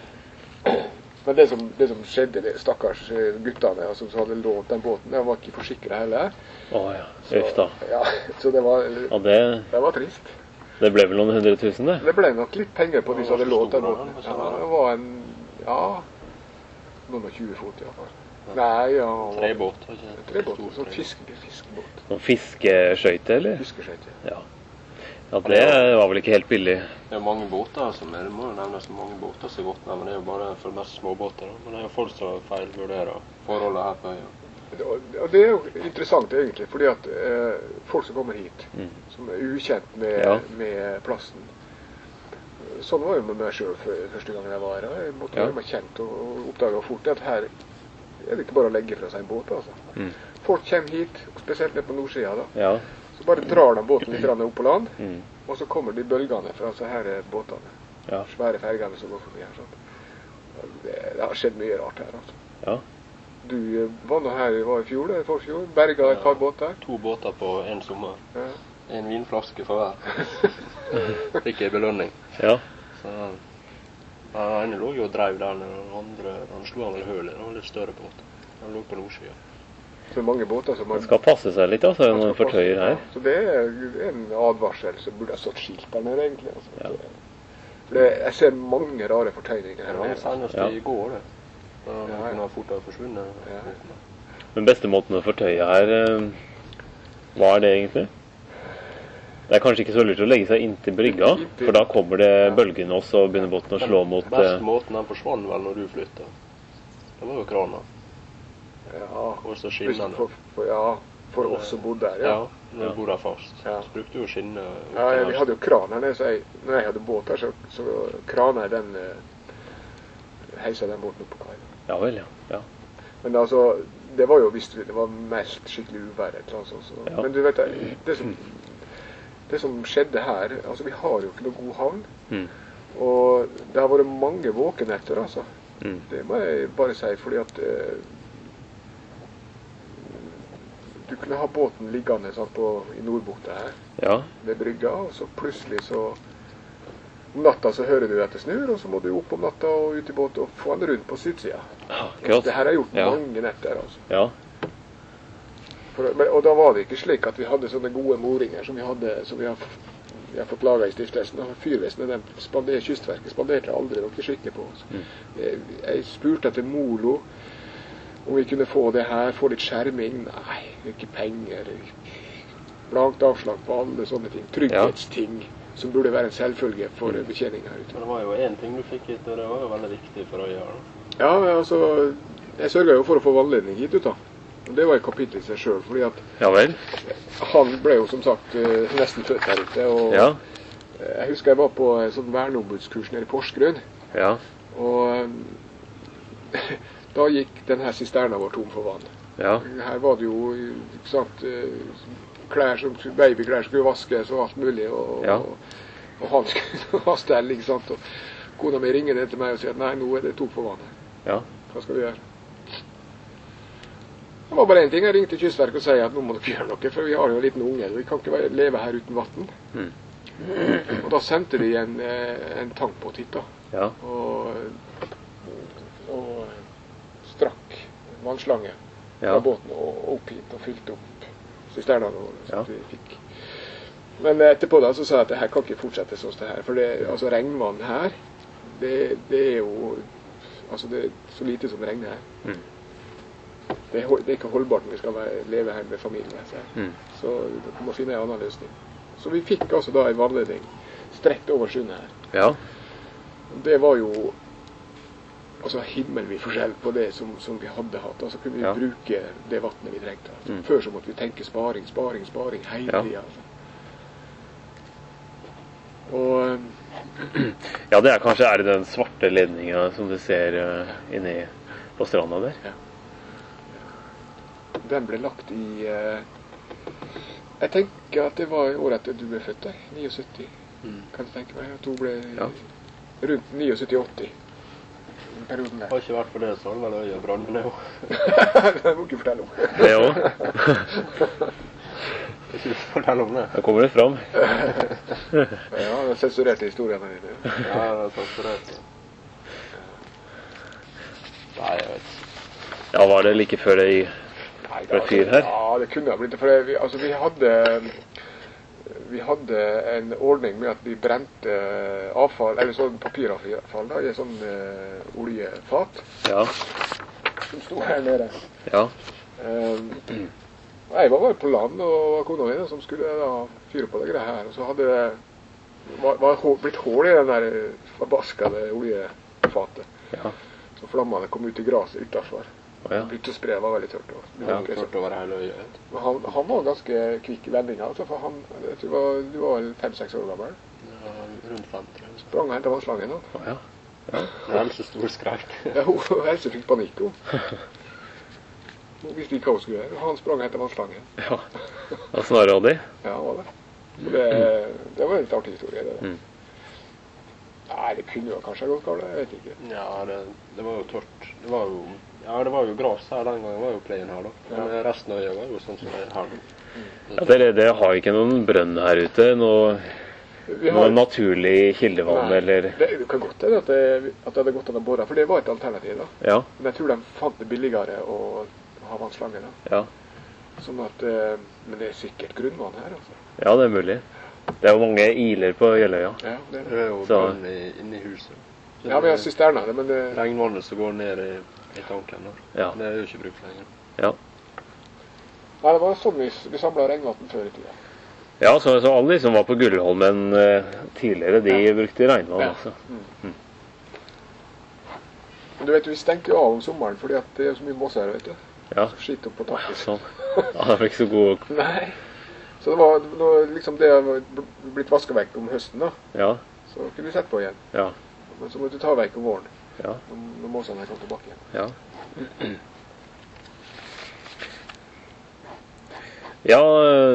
Men det som, det som skjedde, det stakkars guttene altså, som hadde lånt den båten, de var ikke forsikret heller. Åh ja, uff da. Ja, så det var, ja, det, det var trist. Det ble vel noen hundre tusen, det? Det ble nok litt penger på de som hadde lånt den båten. Ja, det var en, ja, noen og tjue fot i hvert fall. Nei, ja. Tre båt. Tre båt, sånn fiske, fiskebåt. Noen fiskeskøyte, eller? Fiskeskøyte. Ja. Ja, det var vel ikke helt billig. Det er mange båter som er, det må jo nevnes mange båter som er godt, men det er jo bare for mest småbåter. Men det er jo folk som feilvurderer forholdet her på øya. Og det er jo interessant egentlig, fordi at eh, folk som kommer hit, mm. som er ukjent med, ja. med plassen. Sånn var jo med meg selv første gangen jeg var her. Jeg måtte ja. gjøre meg kjent og oppdage fort at her er det ikke bare å legge fra seg en båt, altså. Mm. Folk kommer hit, spesielt ned på nordsiden da. Ja. Så bare drar de båten litt opp på land, mm. og så kommer de bølgene fra så her er båtene. Ja. Svære fergene som går forbi her. Sånn. Det, det har skjedd mye rart her, altså. Ja. Du var nå her var i fjor, det var i fjor, berget et par båter. To båter på en sommer. Ja. En vinflaske for hver. Fikk jeg belønning. Ja. Så ja, han lå jo og drev der, den andre, han slo han vel høl i, det var litt større båt. Han lå på nordsiden. Så mange båter som man... Det skal passe seg litt, altså, når man fortøyer her. Så det er en advarsel som burde ha stått skilt der nede, egentlig. Altså. Ja. For det, jeg ser mange rare fortøyninger her. Det var senest ja. i går, det. Da ja, ja. kunne fortere forsvunnet. Ja. Den beste måten å fortøye her, hva er det egentlig? Det er kanskje ikke så lurt å legge seg inntil brygga, for da kommer det bølgene også og begynner båten å slå mot... Den beste måten den forsvann vel når du flyttet. Det var jo krana. Ja, og så skinnene. For, for, ja, for oss som bodde der, ja. Ja, når du bodde der fast. Ja. Så brukte du jo skinne. Ja, vi hadde jo kran her nede, så jeg, når jeg hadde båt her, så, så krana jeg den, heisa den båten opp på kai. Ja vel, ja. ja. Men altså, det var jo visst, det var meldt skikkelig uvær et eller annet sånt. Så. Ja. Men du vet, det som, det som skjedde her, altså vi har jo ikke noe god havn. Mm. Og det har vært mange våkenetter, altså. Mm. Det må jeg bare si, fordi at eh, du kunne ha båten liggende sånn, på, i Nordbukta her, ja. Med brygga, og så plutselig så om natta så hører du etter snur, og så må du opp om natta og ut i båt og få den rundt på sydsida. Ah, det her har gjort ja. mange netter, altså. Ja. For, men, og da var det ikke slik at vi hadde sånne gode moringer som vi hadde, som vi har, vi har fått laget i stiftelsen. Fyrvesenet, de spander, Kystverket spanderte aldri noe skikkelig på oss. Mm. Jeg, jeg spurte etter molo, om vi kunne få det her, få litt skjerming. Nei, ikke penger. Blankt avslag på alle sånne ting. Trygghetsting, ja. Som burde være en selvfølge for mm. betjening her ute. Men det var jo en ting du fikk hit, og det var jo veldig viktig for å gjøre. Ja, altså, jeg sørget jo for å få vannledning hit ut da. Og det var et kapittel i seg selv, fordi at ja vel. Han ble jo som sagt nesten født her ute, og ja. Jeg husker jeg var på en sånn verneombudskurs nede i Porsgrunn, ja. Og da gikk denne sisterna vår tom for vann. Ja. Her var det jo, ikke sant, klær som, babyklær skulle vaskes og alt mulig, og, ja. og, og han skulle ha stell, ikke sant, og kona mi ringer ned til meg og sier at nei, nå er det tom for vann her. Ja. Hva skal vi gjøre? Det var bare en ting. Jeg ringte til Kystverket og sier at nå må dere gjøre noe, for vi har jo en liten unge, og vi kan ikke leve her uten vatten. Mm. Og da sendte de en, en tankbåt hit da. Ja. Og, og strakk vannslange fra ja. båten og opp hit og fylte opp sisternene våre, så ja. vi fikk. Men etterpå da så sa jeg at det her kan ikke fortsette sånn det her, for det, altså regnvann her, det, det er jo, altså det er så lite som regner her. Mm. Det, er, det er ikke holdbart når vi skal være, leve her med familien. Så, mm. så vi må finne en annen løsning. Så vi fikk altså da en vannledning strekt over sundet her. Ja. Det var jo altså himmelvid forskjell på det som, som vi hadde hatt. Altså kunne vi ja. bruke det vattnet vi trengte. Altså. Mm. Før så måtte vi tenke sparing, sparing, sparing hele ja. tiden. Altså. Og ja, det er kanskje er det den svarte ledningen som du ser uh, inne på stranda der. Ja. Den ble lagt i uh, jeg tenker at det var i året etter du ble født der, syttini. Mm. Kan du tenke meg at hun ble ja. rundt syttini åtti perioden der. Har ikke vært for det sånn, men det er brann med det jo. Det må ikke fortelle om. Det også. Ikke fortelle om det. Da kommer det fram. Ja, det er sensurert i historien her inne. Ja, det er sensurert. Nei, jeg vet ikke. Ja, var det like før det i Nei, det fyr her? Ja, det kunne ha blitt det. For vi, altså, vi hadde vi hadde en ordning med at vi brente avfall, eller sånn papiravfall da, i en sånn uh, oljefat. Ja. Som stod her nede. Ja. Um, jeg var bare på land, og kona mine som skulle da fyre på det greia her. Og så hadde det var, var blitt hål i den der forbaskede oljefatet. Ja. Så flammene kom ut i graset utenfor. Oh, ja. Bytte spre var veldig tørt. Ja, tørt over hele øyet. Han, han var ganske kvikk i vendinga, altså, for han, jeg tror var, du var fem-seks år gammel. Ja, rundt fem, tror jeg. Sprang og hentet vannslangen, han. Oh, ja. Ja. Det er så stor skreik. Ja, hun Else fikk panikk, hun. Hun visste ikke hva hun skulle gjøre. Han sprang og hentet vannslangen. Ja, og snarere de? Ja, det var det. Så det, det var en litt artig historie, det da. Mm. Nei, det kunne jo kanskje gått galt, jeg vet ikke. Ja, det, det var jo tørt. Det var jo, ja, det var jo gras her den gangen, det var jo pleien her da. Men ja. Resten av øya var jo sånn som det er her. Mm. Ja, dere, dere har ikke noen brønn her ute, noe, har, noe naturlig kildevann, nei, eller? Det, det kan godt være at, det, at det hadde gått an å bore, for det var et alternativ da. Ja. Men jeg tror de fant det billigere å ha vannslange da. Ja. Sånn at, men det er sikkert grunnvann her, altså. Ja, det er mulig. Det er jo mange iler på Jeløya. Ja, det er jo brann inne i huset. Så ja, vi har sisterna, men det... Regnvannet som går ned i, i tanken da. Ja. Det er jo ikke brukt lenger. Ja. Nei, det var sånn vi, vi samlet regnvann før i tida. Ja, så, så alle de som var på Gullholmen uh, tidligere, de ja. brukte regnvann, ja. altså. Mm. Mm. Men du vet, vi stenker jo av om sommeren, fordi at det er så mye mås her, vet du. Ja. Så skitt opp på taket. Ja, sånn. Ja, det var ikke så god. Nei. Så det var, det var liksom det har blitt vasket vekk om høsten da. Ja. Så kunne vi sette på igjen. Ja. Men så måtte du ta vekk om våren. Ja. Når måsene kom tilbake igjen. Ja. Ja,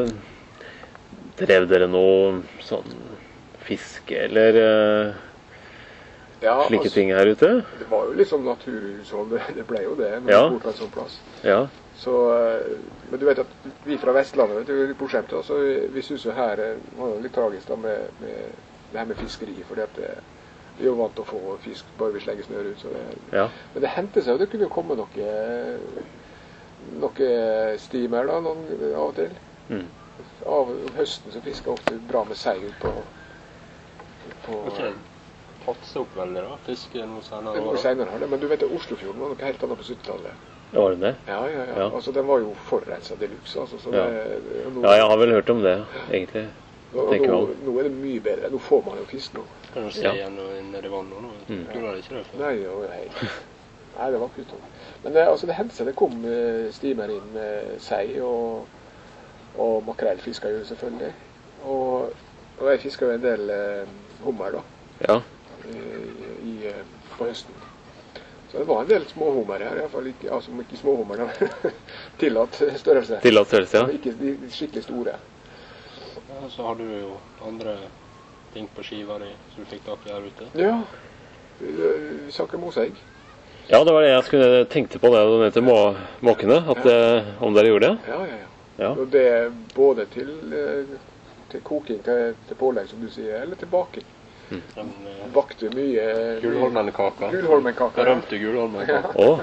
drev dere noe sånn fiske, eller ja, slike altså, ting her ute? Det var jo liksom naturhushold, det ble jo det, når ja. vi bor på en sånn plass. Ja. Så, men du vet at vi fra Vestlandet, vet du, vi er bortskjemte, så vi, vi synes jo her var jo litt tragisk da med, med det her med fiskeri, fordi at det, vi er jo vant til å få fisk bare vi slenger snør ut. Så det, ja. Men det hendte seg, og det kunne jo komme noe, noe stimer da, noen, av og til. Mm. Av høsten så fisker jeg ofte bra med sei ut på, på Ok, tatt seg opp veldig da, fiske noe senere noe år. senere har det, men du vet at Oslofjorden var noe helt annet på syttitallet. Var det det? Ja, ja, ja, Ja. altså den var jo forurenset de luxe, altså, så Ja. det, det, nå, Ja, jeg har vel hørt om det, egentlig. og tenker nå, man. nå er det mye bedre, nå får man jo fisk nå. Kan du se Ja. igjen og ned i vannet nå? Mm. Gjorde det ikke det før? Nei, det var jo helt... Nei, det var ikke utom. Men det, altså, det hendte seg det kom eh, stimer inn med sei, og, og makrell fisker jo selvfølgelig. Og, og jeg fisker jo en del eh, hummer da, Ja. i, i, eh, på høsten. Så det var en del små hummer her, i hvert fall ikke, altså ikke små hummer, da. Tillatt størrelse. Tillatt størrelse, ja. Men ikke de skikkelig store. Ja, så hadde du jo andre ting på skiva di som du fikk tak i her ute. Ja, vi saker moseegg. Ja, det var det jeg skulle tenkte på det du nevnte må, måkene, at, eh, om dere gjorde det. Ja, ja, ja. Ja. Og det er både til, eh, til koking, til, til pålegg, som du sier, eller til baking. Den eh, Bakte mye... Gullholmenkaka. Gullholmenkaka, ja. Berømte Gullholmenkaka. Å.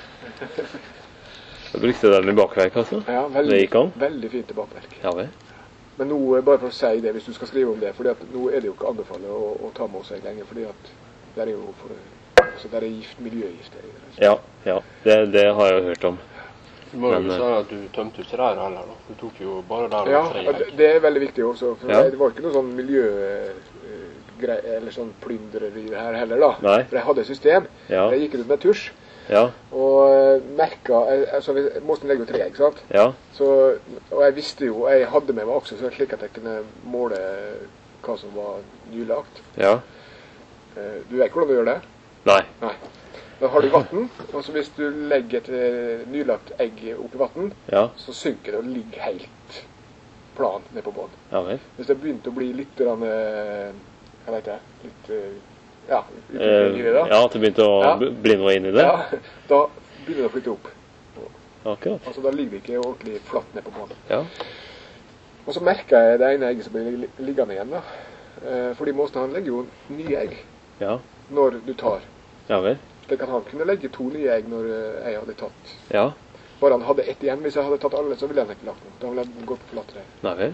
Du brukte den i bakverk, altså? Ja, Det veldig, gikk an? veldig fint til bakverk. Ja vel. Men nå, eh, bare for å si det, hvis du skal skrive om det, fordi at nå er det jo ikke anbefalt å, å ta moseegg lenger, fordi at det er jo for... Så det er gift, miljøgifter i det. Ja, ja. Det, det har jeg jo hørt om. Du må jo Men, si at du tømte ikke der heller da. Du tok jo bare der Ja, med tre og det, egg. det er veldig viktig også, for Ja. det var ikke noe sånn miljøgrei, eller sånn plyndreri her heller da. Nei. For jeg hadde et system, Ja, jeg gikk ut med tusj, ja, og eh, merket, eh, altså vi- Måsen legger jo tre egg, sant? ja. Så, og jeg visste jo, jeg hadde med meg også, så slik at jeg kunne måle hva som var nylagt. Ja. Eh, Du vet hvordan du gjør det? Nei. Nei. Da har du vatten, og så hvis du legger et eh, nylagt egg oppi vatten, Ja, så synker det og ligger helt plan ned på bånn. ja vel. Hvis det begynte å bli litt, grann, eh, hva vet jeg, litt, eh, ja, Eh, utvikling i det da. ja, at det begynte å Ja. b- bli noe inni det? Ja, da begynner det å flytte opp. Akkurat. Altså da ligger det ikke ordentlig flatt ned på bånn. Ja. Og så merker jeg det ene egget som blir li- liggende igjen da. Eh, fordi måsen han legger jo nye egg Ja. når du tar. Ja vel. Slik at han kunne legge to nye egg når eh, jeg hadde tatt. Ja. Bare han hadde ett igjen. Hvis jeg hadde tatt alle, så ville han ikke lagt noe. Da ville han gått på flatt rev. Nei vel.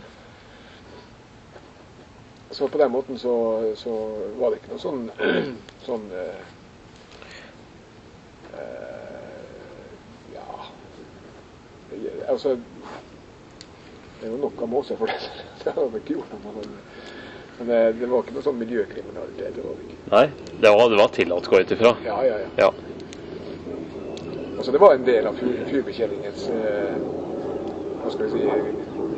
Så på den måten så, så var det ikke noe sånn, sånn eh, eh, ja, Det- altså, det er jo nok av måser for det. Det har vi ikke gjort noe med. Men det, det var ikke noe sånn miljøkriminalitet. Det var det ikke. Nei, det var, det var tillatt gå ut ifra. Ja, ja, ja. Ja. Altså det var en del av fyr, fyrbekjenningens, eh, hva skal vi si, eh,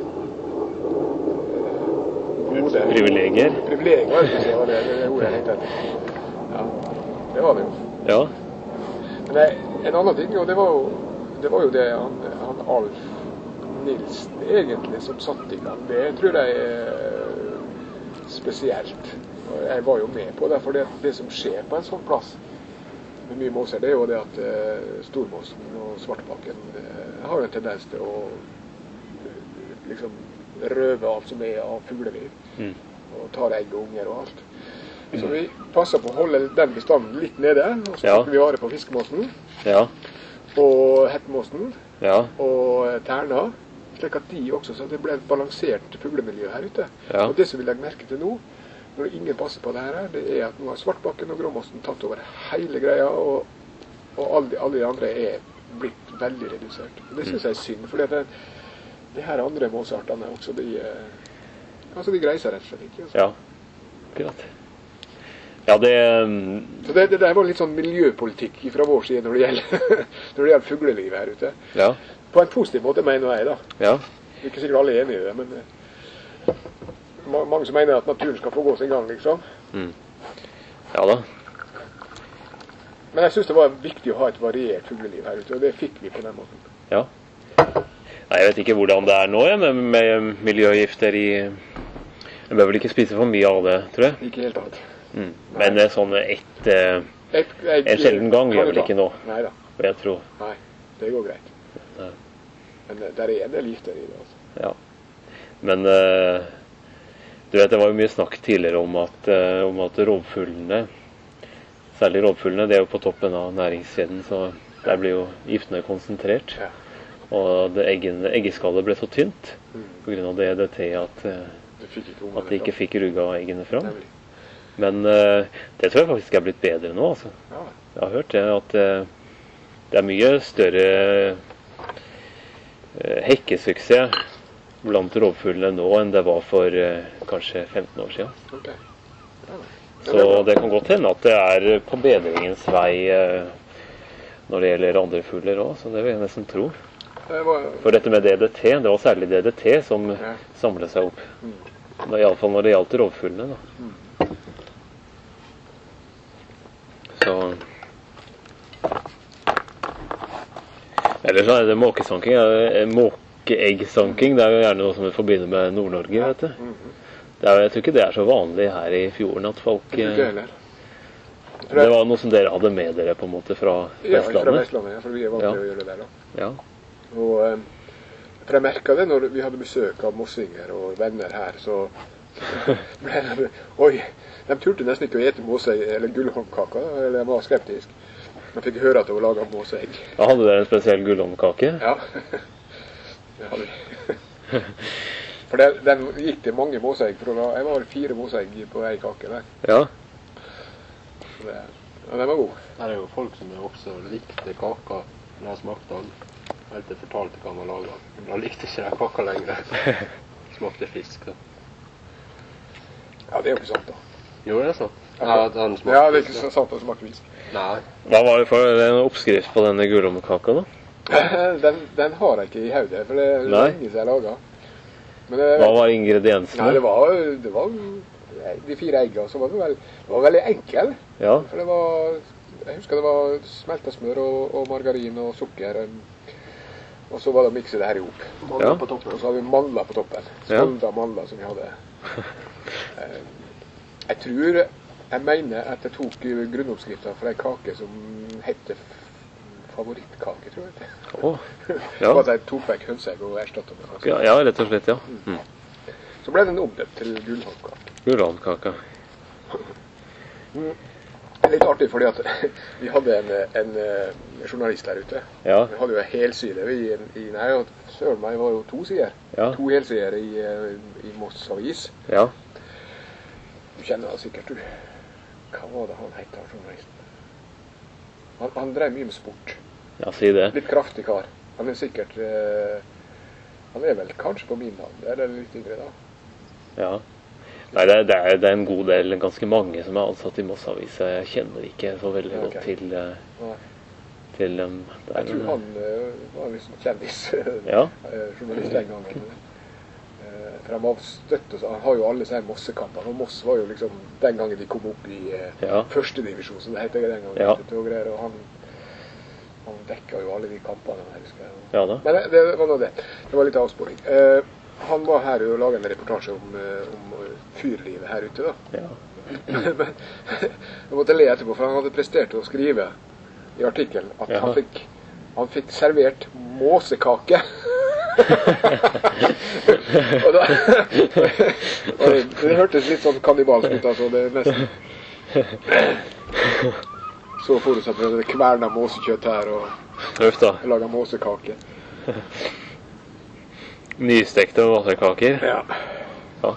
gode Privilegier. privilegier, var det ikke det, var det, det ordet jeg tenkte etter. Ja, det var det jo. Ja. Men det, en annen ting, og det var jo det, var jo det han, han Alf Nilsen egentlig som satt i gang. Det tror jeg er spesielt. Og jeg var jo med på det, for det, det som skjer på en sånn plass med mye måser, det er jo det at eh, stormåsen og svartbakken eh, har jo en tendens til å eh, liksom røve alt som er av fugleliv, Mm. og tar egg og unger og alt. Så vi passer på å holde den bestanden litt nede, og så Ja. tar vi vare på fiskemåsen, Ja. og hettemåsen, Ja. og eh, terna, slik at de også, så det ble et balansert fuglemiljø her ute. Ja. Og det som vi legger merke til nå, når ingen passer på det her, det er at nå har svartbakken og gråmåsen tatt over hele greia, og, og alle, de, alle de andre er blitt veldig redusert. Og det synes jeg er synd, for det, det her andre måseartene også, de, eh, altså de greier seg rett og slett ikke. Altså. Ja. Akkurat. Ja, det um, Så det, det der var litt sånn miljøpolitikk fra vår side når det gjelder, når det gjelder fuglelivet her ute. Ja. På en positiv måte, mener jeg da. Ja. Ikke sikkert alle er enige i det, men eh, ma- mange som mener at naturen skal få gå sin gang, liksom. Mm. Ja da. Men jeg synes det var viktig å ha et variert fugleliv her ute, og det fikk vi på den måten. Ja. Nei, jeg vet ikke hvordan det er nå, jeg, med, med miljøgifter i... Jeg bør vel ikke spise for mye av det, tror jeg. Ikke helt annet. Mm. Men det er sånn ett, eh, Et, jeg, en sjelden gang gjør vel ikke noe, Neida, vil jeg tro. nei, det går greit. Nei. Men eh, der er en del gifter i det, altså. Ja. Men eh, du vet, det var jo mye snakk tidligere om at, eh, om at rovfuglene, særlig rovfuglene, det er jo på toppen av næringskjeden, så der blir jo giftene konsentrert. Ja. Og det eggen, eggeskallet ble så tynt Mm. på grunn av det D D T at, eh, Du fikk ikke at ungene de ikke fram. fikk rugga eggene fram. Nemlig. Men eh, det tror jeg faktisk er blitt bedre nå, altså. Ja. Jeg har hørt det, at eh, det er mye større eh, hekkesuksess blant rovfuglene nå enn det var for eh, kanskje femten år siden. Ok. Ja. Så det kan godt hende at det er på bedringens vei eh, når det gjelder andre fugler òg, så det vil jeg nesten tro. Det var, For dette med D D T, det var særlig D D T som Ja. samlet seg opp. Mm. Iallfall når det gjaldt rovfuglene, da. Mm. Så Ellers så er det måkesanking. ja, Måkeeggsanking, det er jo gjerne noe som vi forbinder med Nord-Norge, vet du. Mhm. Det er, jeg tror ikke det er så vanlig her i fjorden at folk Jeg tror ikke eh, heller. For Det var noe som dere hadde med dere på en måte fra Ja, fra Vestlandet? Vestlandet, ja, for vi er vant Ja. til å gjøre det der da. Ja. Og, eh, for jeg merket det når vi hadde besøk av mossinger og venner her, så ble det, oi, de turte nesten ikke å ete måseegg eller gullhåndkaka, da, eller jeg var skeptisk. Jeg fikk høre at det var laget måseegg. Da hadde dere en spesiell gullhåndkake? Ja, det hadde vi. For det, den gikk til mange måseegg, for da, jeg var fire måseegg på ei kake der. Ja. Så det, ja, den var god. Her er jo folk som er også likte kaka når jeg smakte den. Helt til jeg fortalte hva han var laget. Da likte ikke jeg kaka lenger. Smakte fisk, da. Ja, det er jo ikke sant da. Jo, det er sant. Ja, at han smakte Ja, det er ikke fisk, så sant at det smaker fisk. da. Nei. Hva var det for en oppskrift på denne gullhåndkaka, da? Den, den har jeg ikke i hodet, for det er Nei. lenge siden jeg laget. Men det, Hva var ingrediensene? Nei, det var, det var de fire eggene, så var det vel, det var veldig enkel. Ja. For det var, jeg husker det var smeltet smør og, og margarin og sukker. um, Og så var det å mikse det her ihop. Ja. På toppen. Og så hadde vi mandler på toppen. Ja. Skolda mandler som vi hadde. Eh, Jeg tror, jeg mener at jeg tok grunnoppskriften for en kake som heter favorittkake, tror jeg det. Å, Ja. ja. At jeg tok vekk hønseegg og erstattet med kanskje. ja. Ja, rett og slett, ja. Mm. Så ble den omdøpt til gullhåndkake. Gullhåndkaka. Det er litt artig, fordi at vi hadde en, en, eh, journalist der ute. Ja. Vi hadde jo en helside. Vi, i, nei, og søren meg var jo to sider. Ja. To helsider i, eh, i Moss Avis. Ja. Du kjenner han sikkert, du. Hva var det han het, han journalisten? Han, han drev mye med sport. Ja, si det. Litt kraftig kar. Han er sikkert eh, Han er vel kanskje på min alder, eller litt yngre da. Ja. Nei, det er, det, er, det er en god del, ganske mange som er ansatt i Moss Avis. Jeg kjenner ikke så veldig Ja, ok. godt til, eh, Nei. til dem. Det er Jeg tror en- han eh, var liksom kjendis. Ja. eh, journalist den gangen. Eh, For han var støtt og så, han har jo alle disse Mossekampene, og Moss var jo liksom den gangen de kom opp i eh, Ja. første divisjon, som det heter den gangen. Ja. Og, greier, og han, han dekket jo alle de kampene her, husker jeg. Ja da. Men det, det var nå det. Det var litt avsporing. Eh, han var her og laget en reportasje om, eh, om eh, fyrlivet her ute da. Ja. Men jeg måtte le etterpå, for han hadde prestert å skrive i artikkelen at Ja. han fikk, han fikk servert måsekake. og da, og det, det hørtes litt sånn kannibalsk ut, altså. Det er nesten så for det seg at vi hadde kvernet måsekjøtt her og Uff da. laget måsekake. Nystekte måsekaker. Ja. Ja.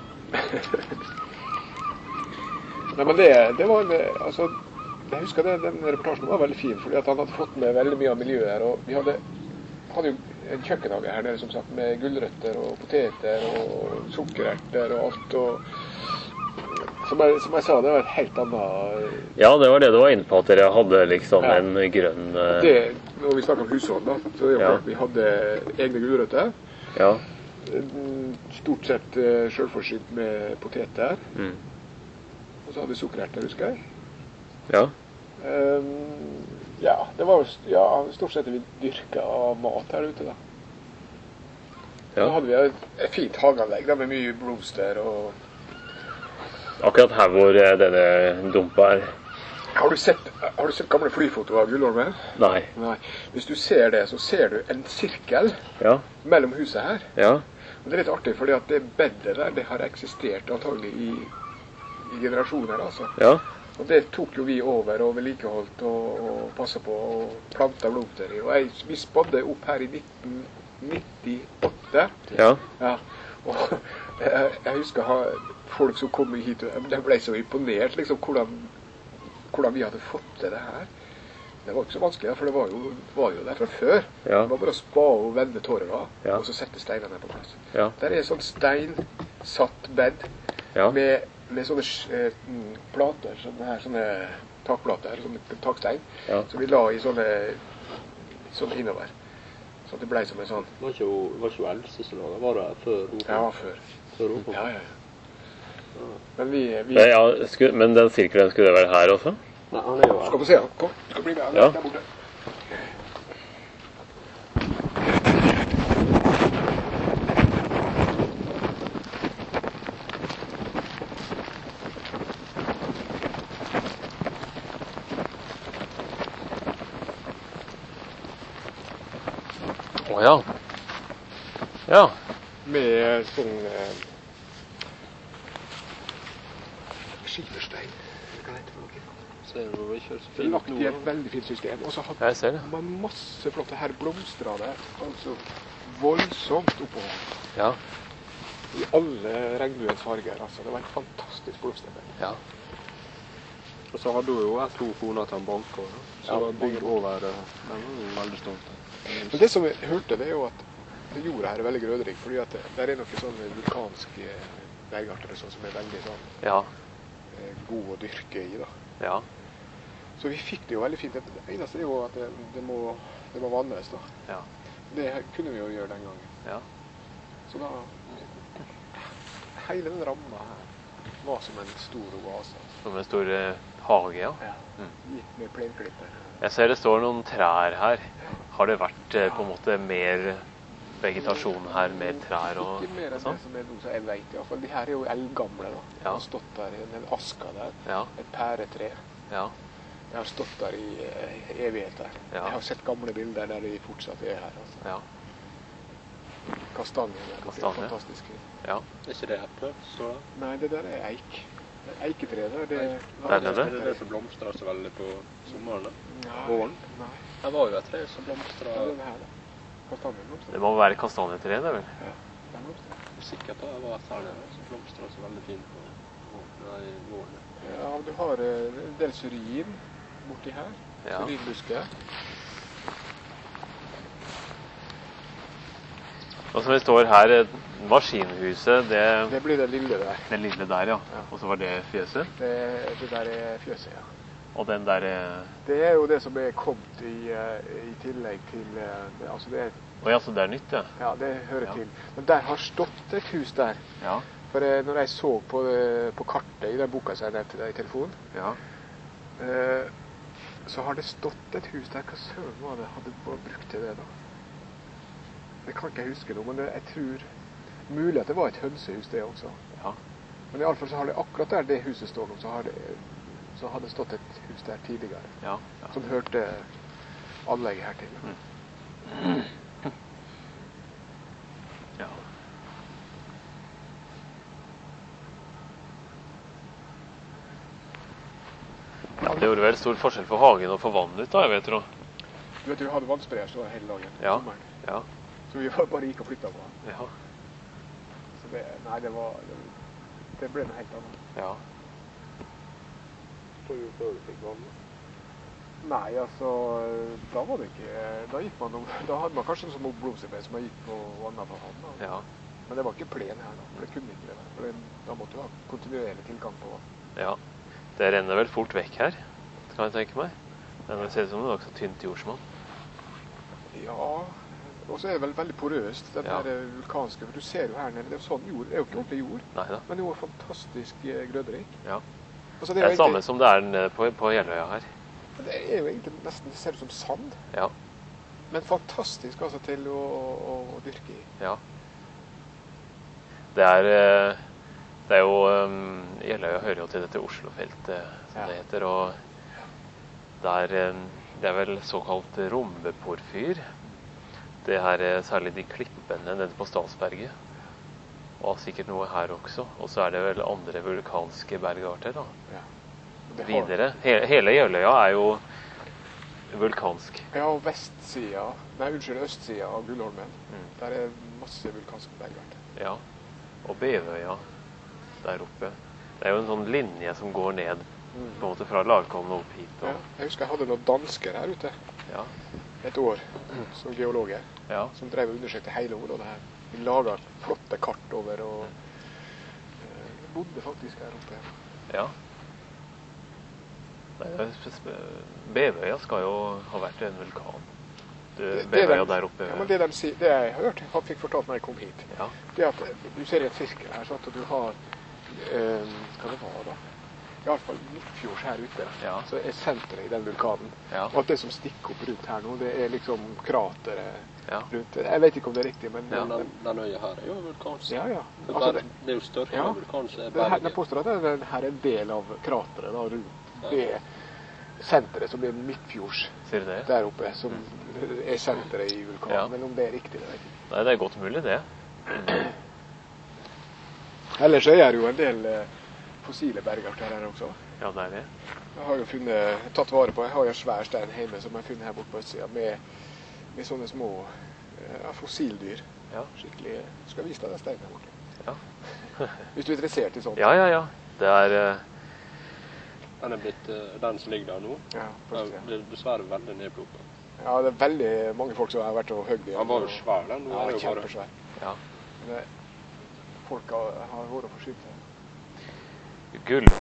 Nei, men det, det var en, altså, jeg husker det, den reportasjen var veldig fin, fordi at han hadde fått med veldig mye av miljøet her, og vi hadde, hadde jo en kjøkkenhage her nede, som sagt, med gulrøtter og poteter og sukkererter og alt, og som jeg, som jeg sa, det var et helt annet, Ja, det var det du var inne på, at dere hadde liksom Ja. en grønn eh, det, når vi snakker om hushold da, så er det jo Ja. klart, vi hadde egne gulrøtter, Ja. stort sett uh, selvforsynt med poteter, Mm. og så hadde vi sukkererter, husker jeg. Ja. Um, ja, det var jo ja, stort sett vi dyrka av mat her ute da. Ja. Da hadde vi et, et fint hageanlegg da, med mye blomster og... Akkurat her hvor eh, denne dumpa er. Har du sett, har du sett gamle flyfoto av Gullholmen? Nei. Nei. Hvis du ser det, så ser du en sirkel Ja. mellom huset her. Ja. Og det er litt artig, fordi at det beddet der, det har eksistert antagelig i, i generasjoner, altså. Ja. Og det tok jo vi over og vedlikeholdt og, og passet på og plantet blomster i. Og jeg, vi spadde opp her i nitten nittiåtte. Ja. Ja. Og jeg, jeg husker ha, folk som kom hit, og de ble så imponert, liksom, hvordan, hvordan vi hadde fått til det her. Det var ikke så vanskelig, for det var jo, var jo der fra før. Ja. Det var bare å spa og vende tårene, Ja. og så sette steinene på plass. Ja. Der er sånn stein, satt bed, Ja. med, med sånne eh, mm, plater, sånne her, sånne takplater, sånne takstein, Ja. som vi la i sånne, sånne innover. Så det ble som en sånn. Var ikke hun, var ikke hun Else som la det? Var det før hun? Ja, før. Før hun kom? Ja, ja, ja. Men vi... vi Men, ja, skulle, men den sirkelen, skulle det være her også? Nei, han er jo her. skal få se, han. Kom, du skal bli med. Han er Ja. der borte. Å ja. Ja. Med sånn eh, skiferstein. Hva heter det for noe? Ser du hvor ikke så Det er fint lagt i et nå? veldig fint system. Og så hadde Jeg ser det. man masse flotte her blomstrer det. Altså voldsomt oppå. Ja. I alle regnbuens farger. Altså, det var et fantastisk blomsterbed. Ja. Og så hadde hun jo her to koner til en bank også, da. Så Ja, det var bygd over eh, den var hun veldig stolt av. Men det som jeg hørte, det er jo at det jorda her er veldig grøderik, fordi at det, der er noen sånne vulkanske bergarter sånn, som er veldig sånn, Ja. eh, gode å dyrke i. Da. Ja. Så vi fikk det jo veldig fint. Det eneste er jo at det, det, må, det må vannes. Da. Ja. Det her kunne vi jo gjøre den gangen. Ja. Så da hele den ramma her var som en stor oase. Som en stor eh, hage, ja. Ja. Mm. Gitt med plenklipper. Jeg ser det står noen trær her. Har det vært eh, på en måte mer vegetasjon her, mer trær og, Ikke mer og enn sånn? det som er noe som jeg vet. I hvert fall. De her er jo eldgamle. Da. De Ja. har stått der i den aska der. Ja. Et pæretre. Ja. Jeg har stått der i eh, evigheter. Ja. Jeg har sett gamle bilder der de fortsatt er her. Altså. Ja. Kastanjer der. Det er Kastanje. fantastisk. Ja. Er ikke det eple? Så det? Nei, det der er eik. Eiketreet der, det Der nede? Er det det som blomstrer så veldig på sommeren? da? Nei. Våren? Nei. Det var jo et tre som Ja, blomstret. den her, da. Kastanjeblomster. Det må være kastanjetre, det vel? Ja, den blomster. Sikkert da det var et her nede som blomstret så veldig fint på nei, våren. Ja, du har eh, en del syrin borti her. Ja. Syrinbusker. Og som det står her, eh, maskinhuset, det, Det blir det lille der. det lille der, ja. Ja. Og så var det fjøset. Det, det der er fjøset, ja. Og den der, eh, Det er jo det som er kommet i, eh, i tillegg til eh, det, altså det, er- å ja, så det er nytt, ja. ja, det hører Ja. til. Men der har stått et hus der. Ja. For eh, når jeg så på, eh, på kartet i den boka som jeg nevnte deg i telefonen, Ja. eh, så har det stått et hus der. Hva søren var det hadde vært brukt til det da? Det kan ikke jeg huske nå, men det, jeg tror mulig at det var et hønsehus det også. Ja. Men i alle fall så har det akkurat der det huset står nå, så har det, så har det stått et hus der tidligere. Ja. Ja. Som hørte anlegget her til. Ja. Ja, det gjorde vel stor forskjell for hagen å få vann ut da, jeg vet tro. Du vet, vi hadde vannspreer så hele dagen. Ja. sommeren. Ja. Så vi var- bare gikk og flyttet på den. Ja. Så det, nei, det var, det, det ble noe helt annet. Ja. Så jo før du fikk vann. Nei, altså, da var det ikke, da gikk man, om- da hadde man kanskje en sånn blomsterbed som man gikk på vannet på havn. da. Ja. Men det var ikke plen her da, for det kunne ikke det. For det, da måtte du ha kontinuerlig tilgang på vann. Ja. Det renner vel fort vekk her, kan jeg tenke meg. Men det ser ut som det er også tynt jordsmonn. Ja, og så er det vel veldig porøst, den Ja. der vulkanske, for du ser jo her nede, det er jo sånn jord, det er jo ikke ordentlig jord, Neida. men det er jo fantastisk eh, grøderik. Ja. Altså, Det jo er det samme egentlig- som det er nede på, på Jeløya her. Det er jo egentlig nesten, det ser ut som sand, Ja. men fantastisk altså til å, å, å dyrke i. Ja. Det er, eh, det er jo um, Jeløya hører jo til dette Oslo-feltet, som Ja. det heter. Og der, um, det er vel såkalt rombeporfyr. Det her er særlig de klippene nede på Stadsberget. Og sikkert noe her også. Og så er det vel andre vulkanske bergarter da. Ja. Og det har- Videre. Hele, hele Jeløya er jo vulkansk. Ja, vestsida, nei, unnskyld, østsida av Gullholmen. Mm. Der er masse vulkanske bergart. Ja. Og Bevøya der oppe. Det er jo en sånn linje som går ned Mm. på en måte fra Larkollen opp hit. Og, Ja, jeg husker jeg hadde noen dansker her ute ja. et år, som geologer, Ja. som drev og undersøkte hele området her. De laget flotte kart over, og eh, bodde faktisk her oppe. Ja. Nei, det er sp- sp- Bevøya skal jo ha vært en vulkan. Du, Det- det Bevøya de- der oppe. Ja, men det de sier, det jeg har hørt, jeg fikk fortalt når jeg kom hit, Ja. det er at du ser en sirkel her, sånn at du har, eh, hva det var da? I hvert fall Midtfjords her ute, Ja. så er senteret i den vulkanen. Ja. Og at det som stikker opp rundt her nå, det er liksom krateret Ja. rundt. Jeg vet ikke om det er riktig, men... Ja. men Den, den øya her er jo vulkansk. ja, ja. Det, er Altså, bare, det, det er jo større ja. vulkan som er det her, de berget. påstår at den her er en del av krateret da, rundt Ja. det senteret som er Midtfjords Sier du det? der oppe, som er senteret i vulkanen. Ja. Men om det er riktig, det vet jeg ikke. Nei, det er godt mulig, det. Ellers er det jo en del eh, fossile bergarter her også. Ja, det er det. Jeg har jo funnet, tatt vare på, jeg har jo en svær stein hjemme som jeg har funnet her borte på østsida, med, med sånne små eh, ja, fossildyr. Ja. Skikkelig. Skal jeg vise deg den steinen her borte? Ja. Hvis du er interessert i sånt. Ja, ja, ja. Det er eh, Den er blitt, eh, den som ligger der nå, Ja, på den østsida. blir dessverre veldig nedplukket. Ja, det er veldig mange folk som har vært og høgd i Han var jo og- svær, den. Nå Ja, er det jo bare... kjempesvær. ja. Men det- folk har, har vært og forsynt seg. Gull